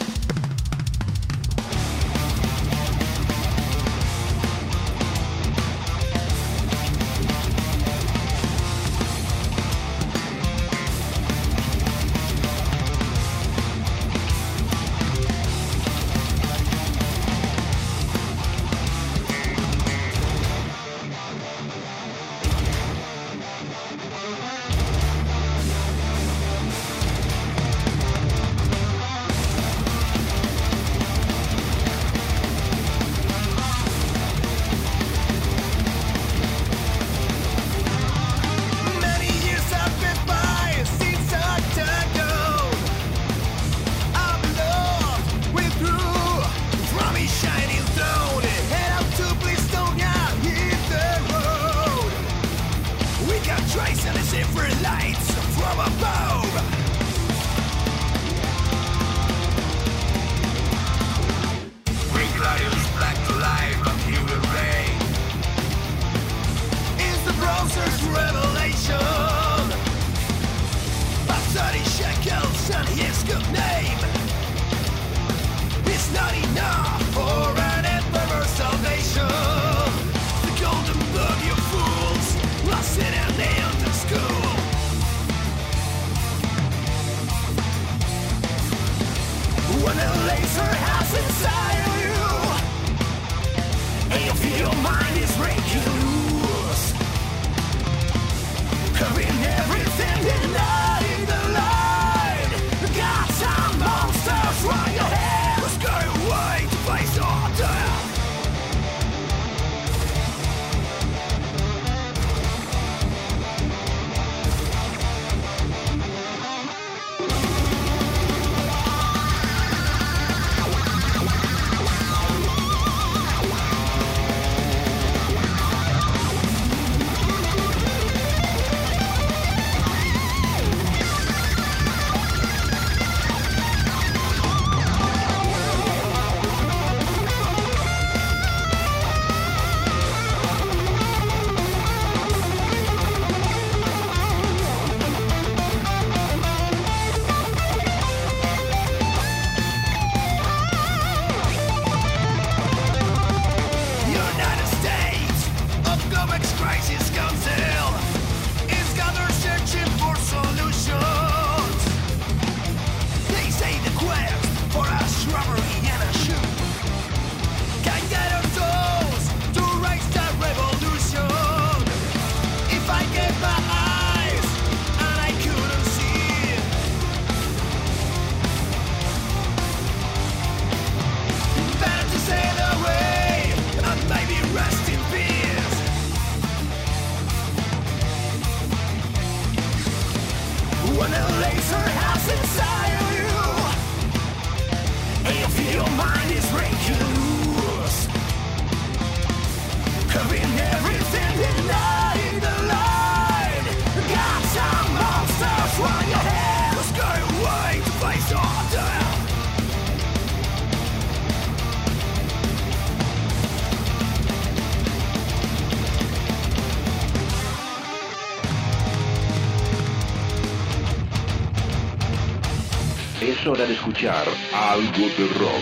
Es hora de escuchar algo de rock.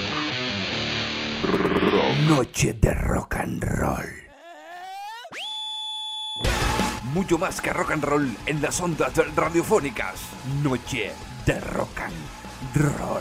Noche de rock and roll. Mucho más que rock and roll en las ondas radiofónicas. Noche de rock and roll.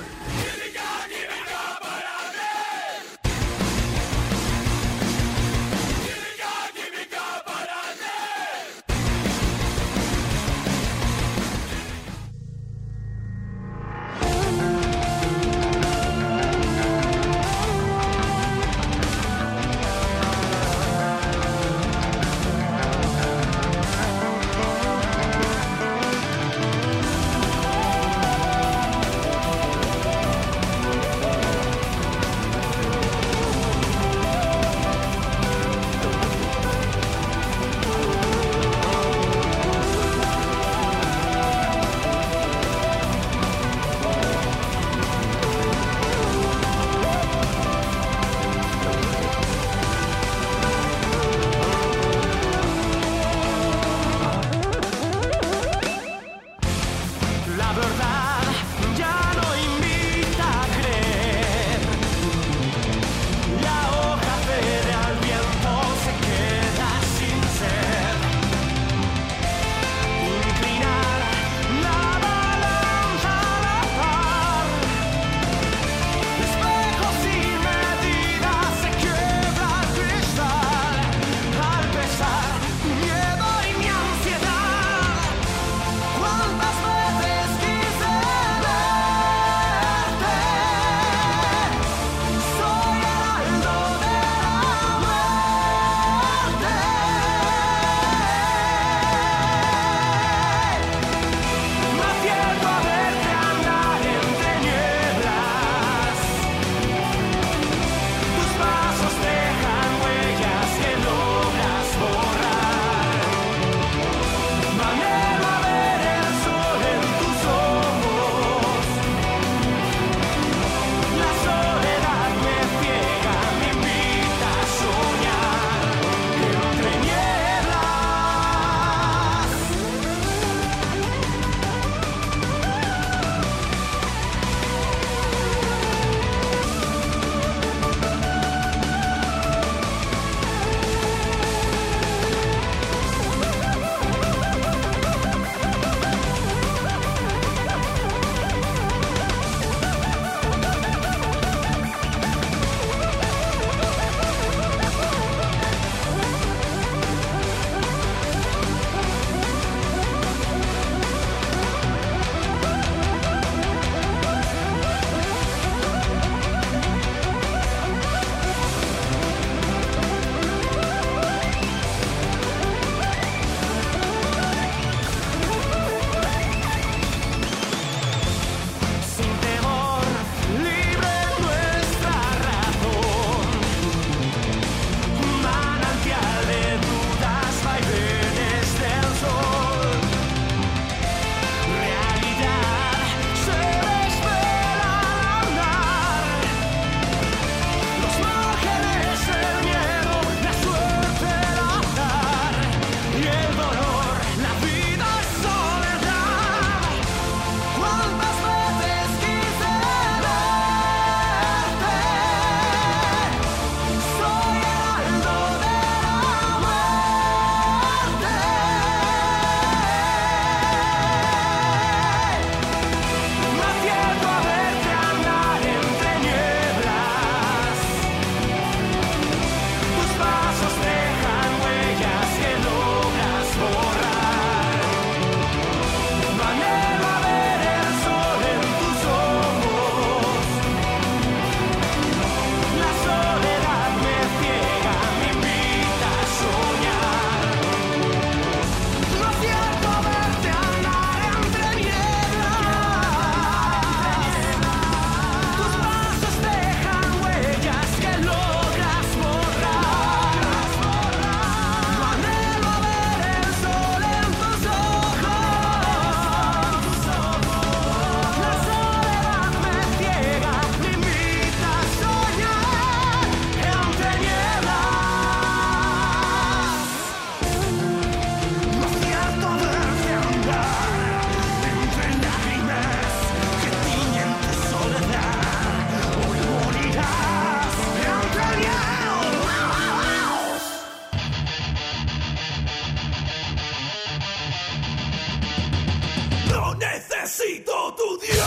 necesito tu Dios.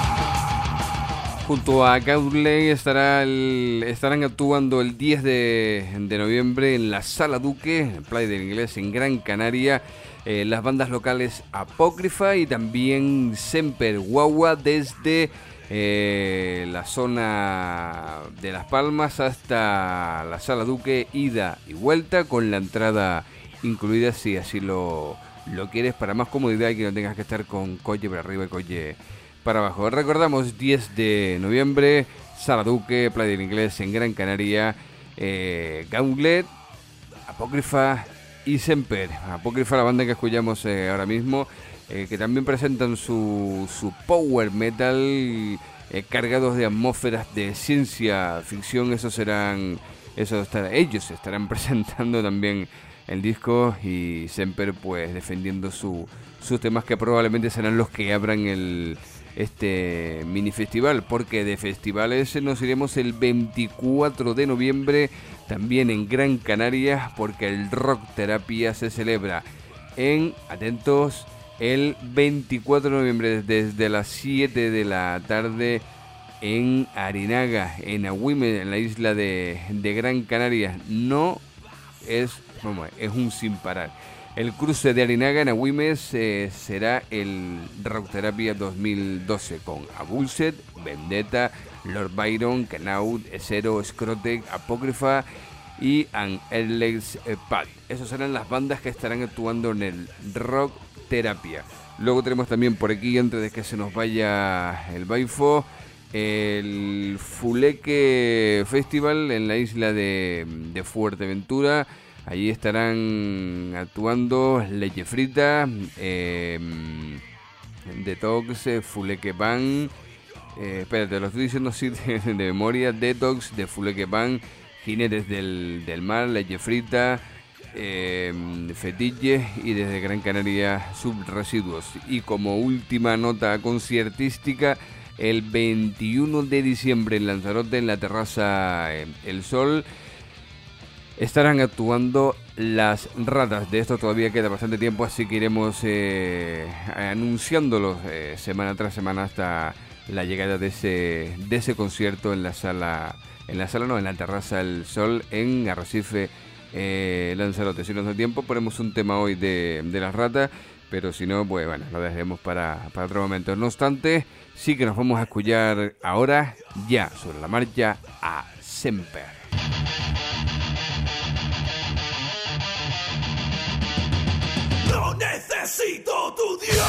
Junto a Gauntlet estarán actuando el 10 de noviembre en la Sala Duque, en Playa del Inglés, en Gran Canaria, las bandas locales Apócrifa y también Semper Guagua desde la zona de Las Palmas hasta la Sala Duque, ida y vuelta, con la entrada incluida si así lo quieres, para más comodidad y que no tengas que estar con coche para arriba y coche para abajo. Recordamos, 10 de noviembre, Sala Duque, Playa del Inglés en Gran Canaria, Gauntlet, Apócrifa y Semper. Apócrifa, la banda que escuchamos ahora mismo, que también presentan su power metal cargados de atmósferas de ciencia ficción. Ellos estarán presentando también el disco, y Semper pues defendiendo sus temas, que probablemente serán los que abran este mini festival, porque de festivales nos iremos el 24 de noviembre también en Gran Canaria, porque el Rock Terapia se celebra atentos, el 24 de noviembre desde las 7 de la tarde en Arinaga, en Agüime, en la isla de Gran Canaria. Es un sin parar. El cruce de Arinaga en Agüimes será el Rock Terapia 2012 con Abulset, Vendetta, Lord Byron, Knaut, Zero, Scrotec, Apócrifa y An Erlex Pad. Esas serán las bandas que estarán actuando en el Rock Terapia. Luego tenemos también por aquí, antes de que se nos vaya el Baifo, el Fuleque Festival en la isla de Fuerteventura. Allí estarán actuando Leche Frita, Detox, Fuleque Band, espérate, lo estoy diciendo así de memoria: Detox, de Fuleque Band, Jinetes del Mar, Leche Frita, Fetiche y desde Gran Canaria Subresiduos. Y como última nota conciertística, el 21 de diciembre en Lanzarote, en la terraza El Sol, estarán actuando Las Ratas. De esto todavía queda bastante tiempo, así que iremos anunciándolos semana tras semana hasta la llegada de ese concierto en la terraza El Sol en Arrecife, Lanzarote. Si nos da tiempo ponemos un tema hoy de Las Ratas, pero si no, pues bueno, lo dejaremos para otro momento. No obstante, sí que nos vamos a escuchar ahora, ya sobre la marcha, a Semper. No necesito tu Dios.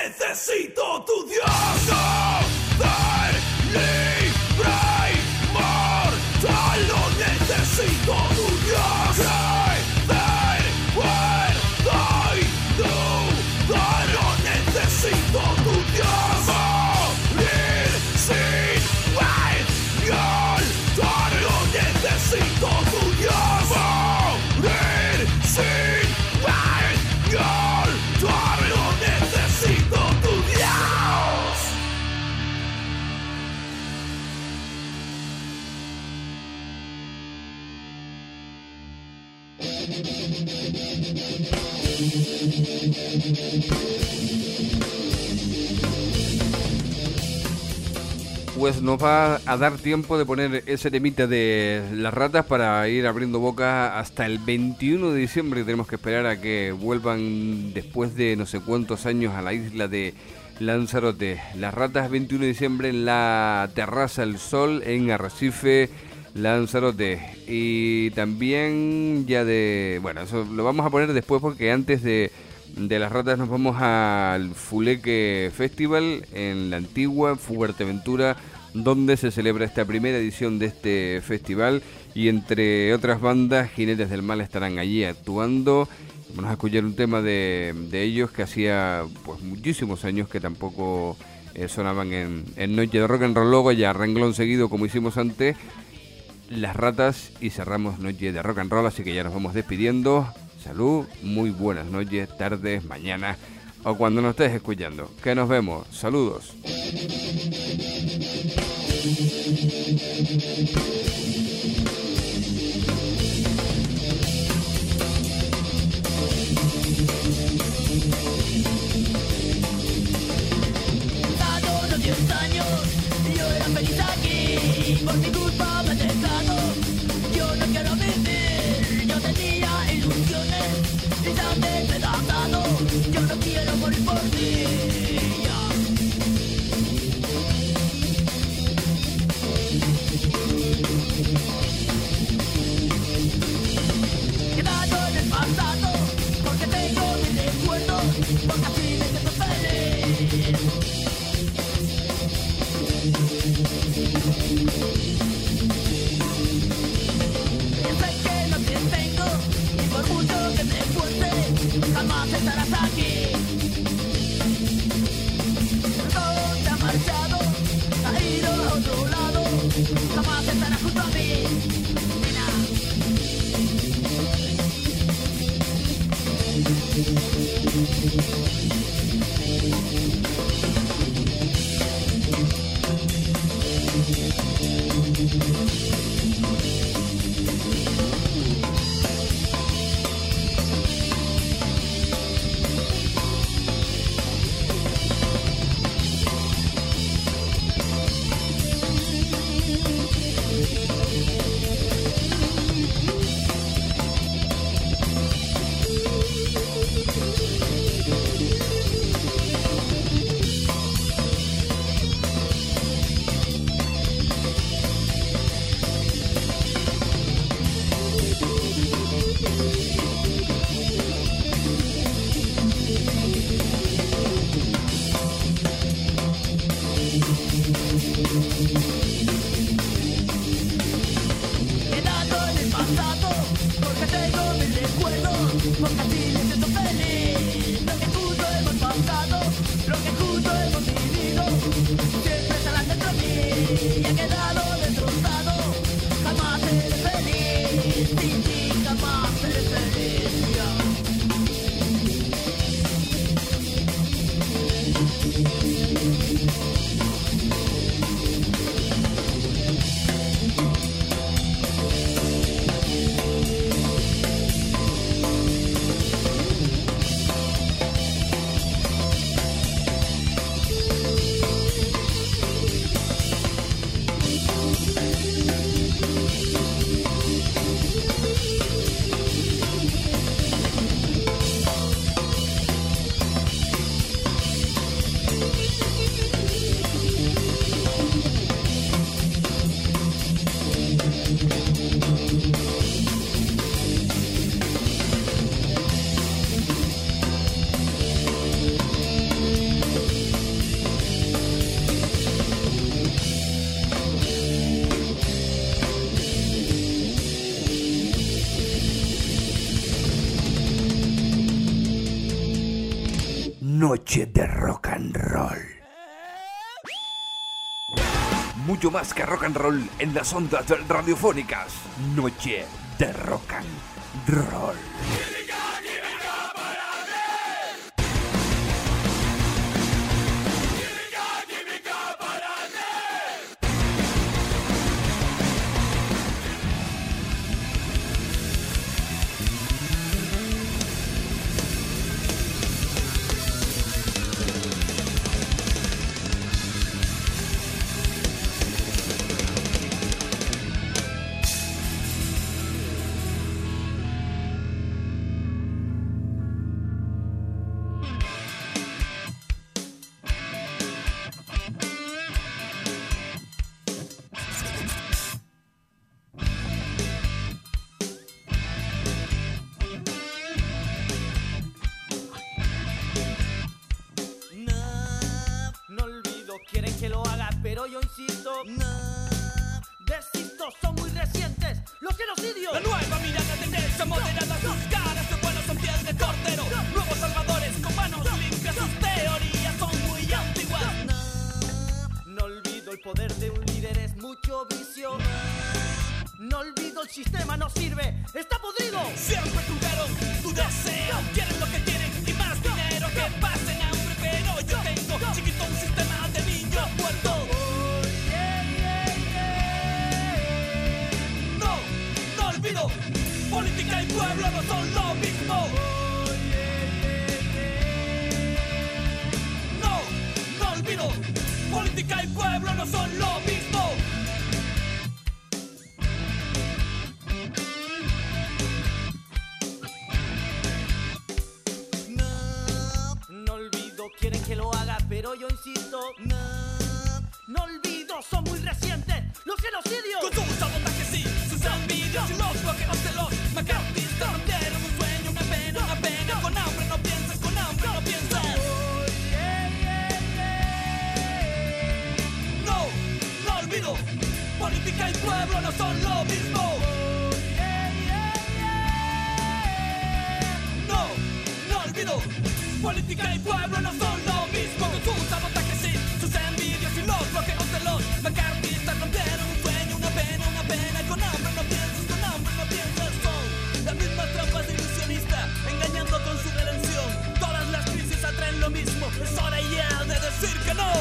necesito tu Dios. Poder libre mortal, no necesito tu Dios. Crecer, fuerza y dudar, no necesito tu Dios. Morir sin lealtad, no necesito tu Dios. Morir sin lealtad, no necesito tu Dios. Pues nos va a dar tiempo de poner ese temita de las ratas para ir abriendo boca hasta el 21 de diciembre. Tenemos que esperar a que vuelvan después de no sé cuántos años a la isla de Lanzarote. Las ratas, 21 de diciembre en la Terraza El Sol en Arrecife, Lanzarote. Y también ya de... Bueno, eso lo vamos a poner después porque antes de las ratas nos vamos al Fuleque Festival en la Antigua, Fuerteventura, donde se celebra esta primera edición de este festival y entre otras bandas, Jinetes del Mal estarán allí actuando. Vamos a escuchar un tema de ellos que hacía pues muchísimos años que tampoco sonaban en Noche de Rock and Roll. Luego ya renglón seguido como hicimos antes, las ratas, y cerramos Noche de Rock and Roll, así que ya nos vamos despidiendo. Salud, muy buenas noches, tardes, mañana o cuando nos estés escuchando. Que nos vemos. Saludos. Pasaron los 10 años y yo era feliz aquí. Por mi culpa me he dejado. Yo no quiero vivir. Yo tenía ilusiones y ya me he dado. Yo no quiero morir por ti. Quedado en el pasado porque tengo mis recuerdos, porque así me siento feliz. Sé que no te tengo y por mucho que te esfuerce jamás estarás aquí. Todo te ha marchado, ha ido a otro lado, jamás estarás junto a mí. Nena. Quedado en el pasado, porque tengo mis recuerdos, porque así me siento feliz. Lo que juntos hemos pasado, lo que juntos hemos vivido, siempre estarán dentro de mí. Y he quedado destrozado, jamás seré feliz. Sin ti jamás seré feliz. Noche de rock and roll. Mucho más que rock and roll en las ondas radiofónicas. Noche de rock and roll. Quieren que lo haga, pero yo insisto, no, desisto, son muy recientes los genocidios. La nueva mirada de derecha moderada, sus caras de buenos son piel de cordero. Nuevos salvadores con manos limpias, sus teorías son muy antiguas. No olvido el poder de un líder, es mucho vicio. No olvido el sistema, no sirve, está podrido. Siempre cumplieron tu deseo, quieren lo que quieren y más dinero, que pasen hambre, pero yo tengo chiquito un sistema de niños muertos. No olvido, política y pueblo no son lo mismo. No olvido, política y pueblo no son lo mismo. No olvido, quieren que lo haga, pero yo insisto, no olvido, son muy recientes los genocidios. Con sus sabotajes y sus envidias y los bloqueos de los macartistas rompieron un sueño, una pena. Con hambre no piensas, con hambre no piensas. No olvido, política y pueblo no son lo mismo. No olvido, política y pueblo no son lo mismo. Con sus sabotajes y sus envidias y los bloqueos de los macartistas rompieron un sueño, una pena. Con hambre no piensas, son las mismas trampas de ilusionista, engañando con su redención. Todas las crisis atraen lo mismo, es hora ya de decir que no.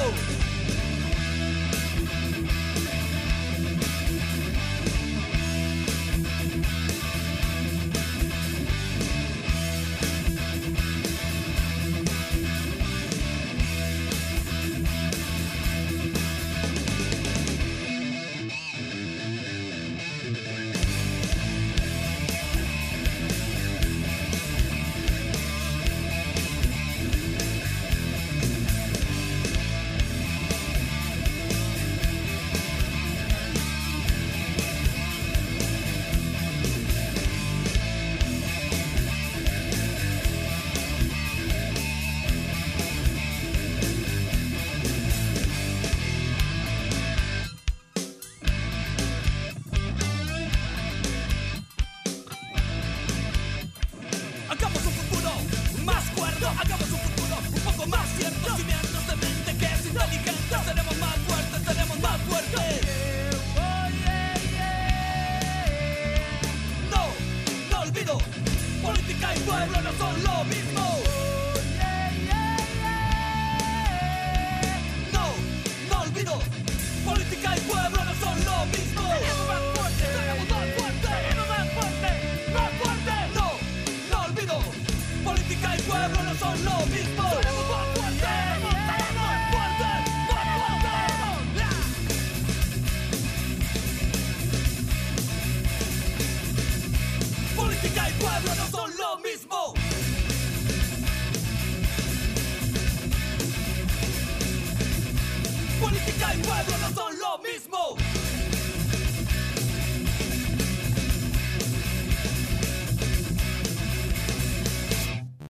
Hagamos un futuro más cuerdo, hagamos un futuro un poco más cierto. Cimientos de mente que es inteligente, seremos más fuertes, seremos más fuertes. No olvido, política y pueblo no son lo mismo. No olvido, política y pueblo no son lo mismo. Seremos más fuertes, seremos más fuertes, seremos más fuertes, más fuertes. No olvido, política y pueblo no son lo mismo. Seremos más fuertes, seremos más fuertes, más fuertes. Política y pueblo no son lo mismo. Política y pueblo no son lo mismo.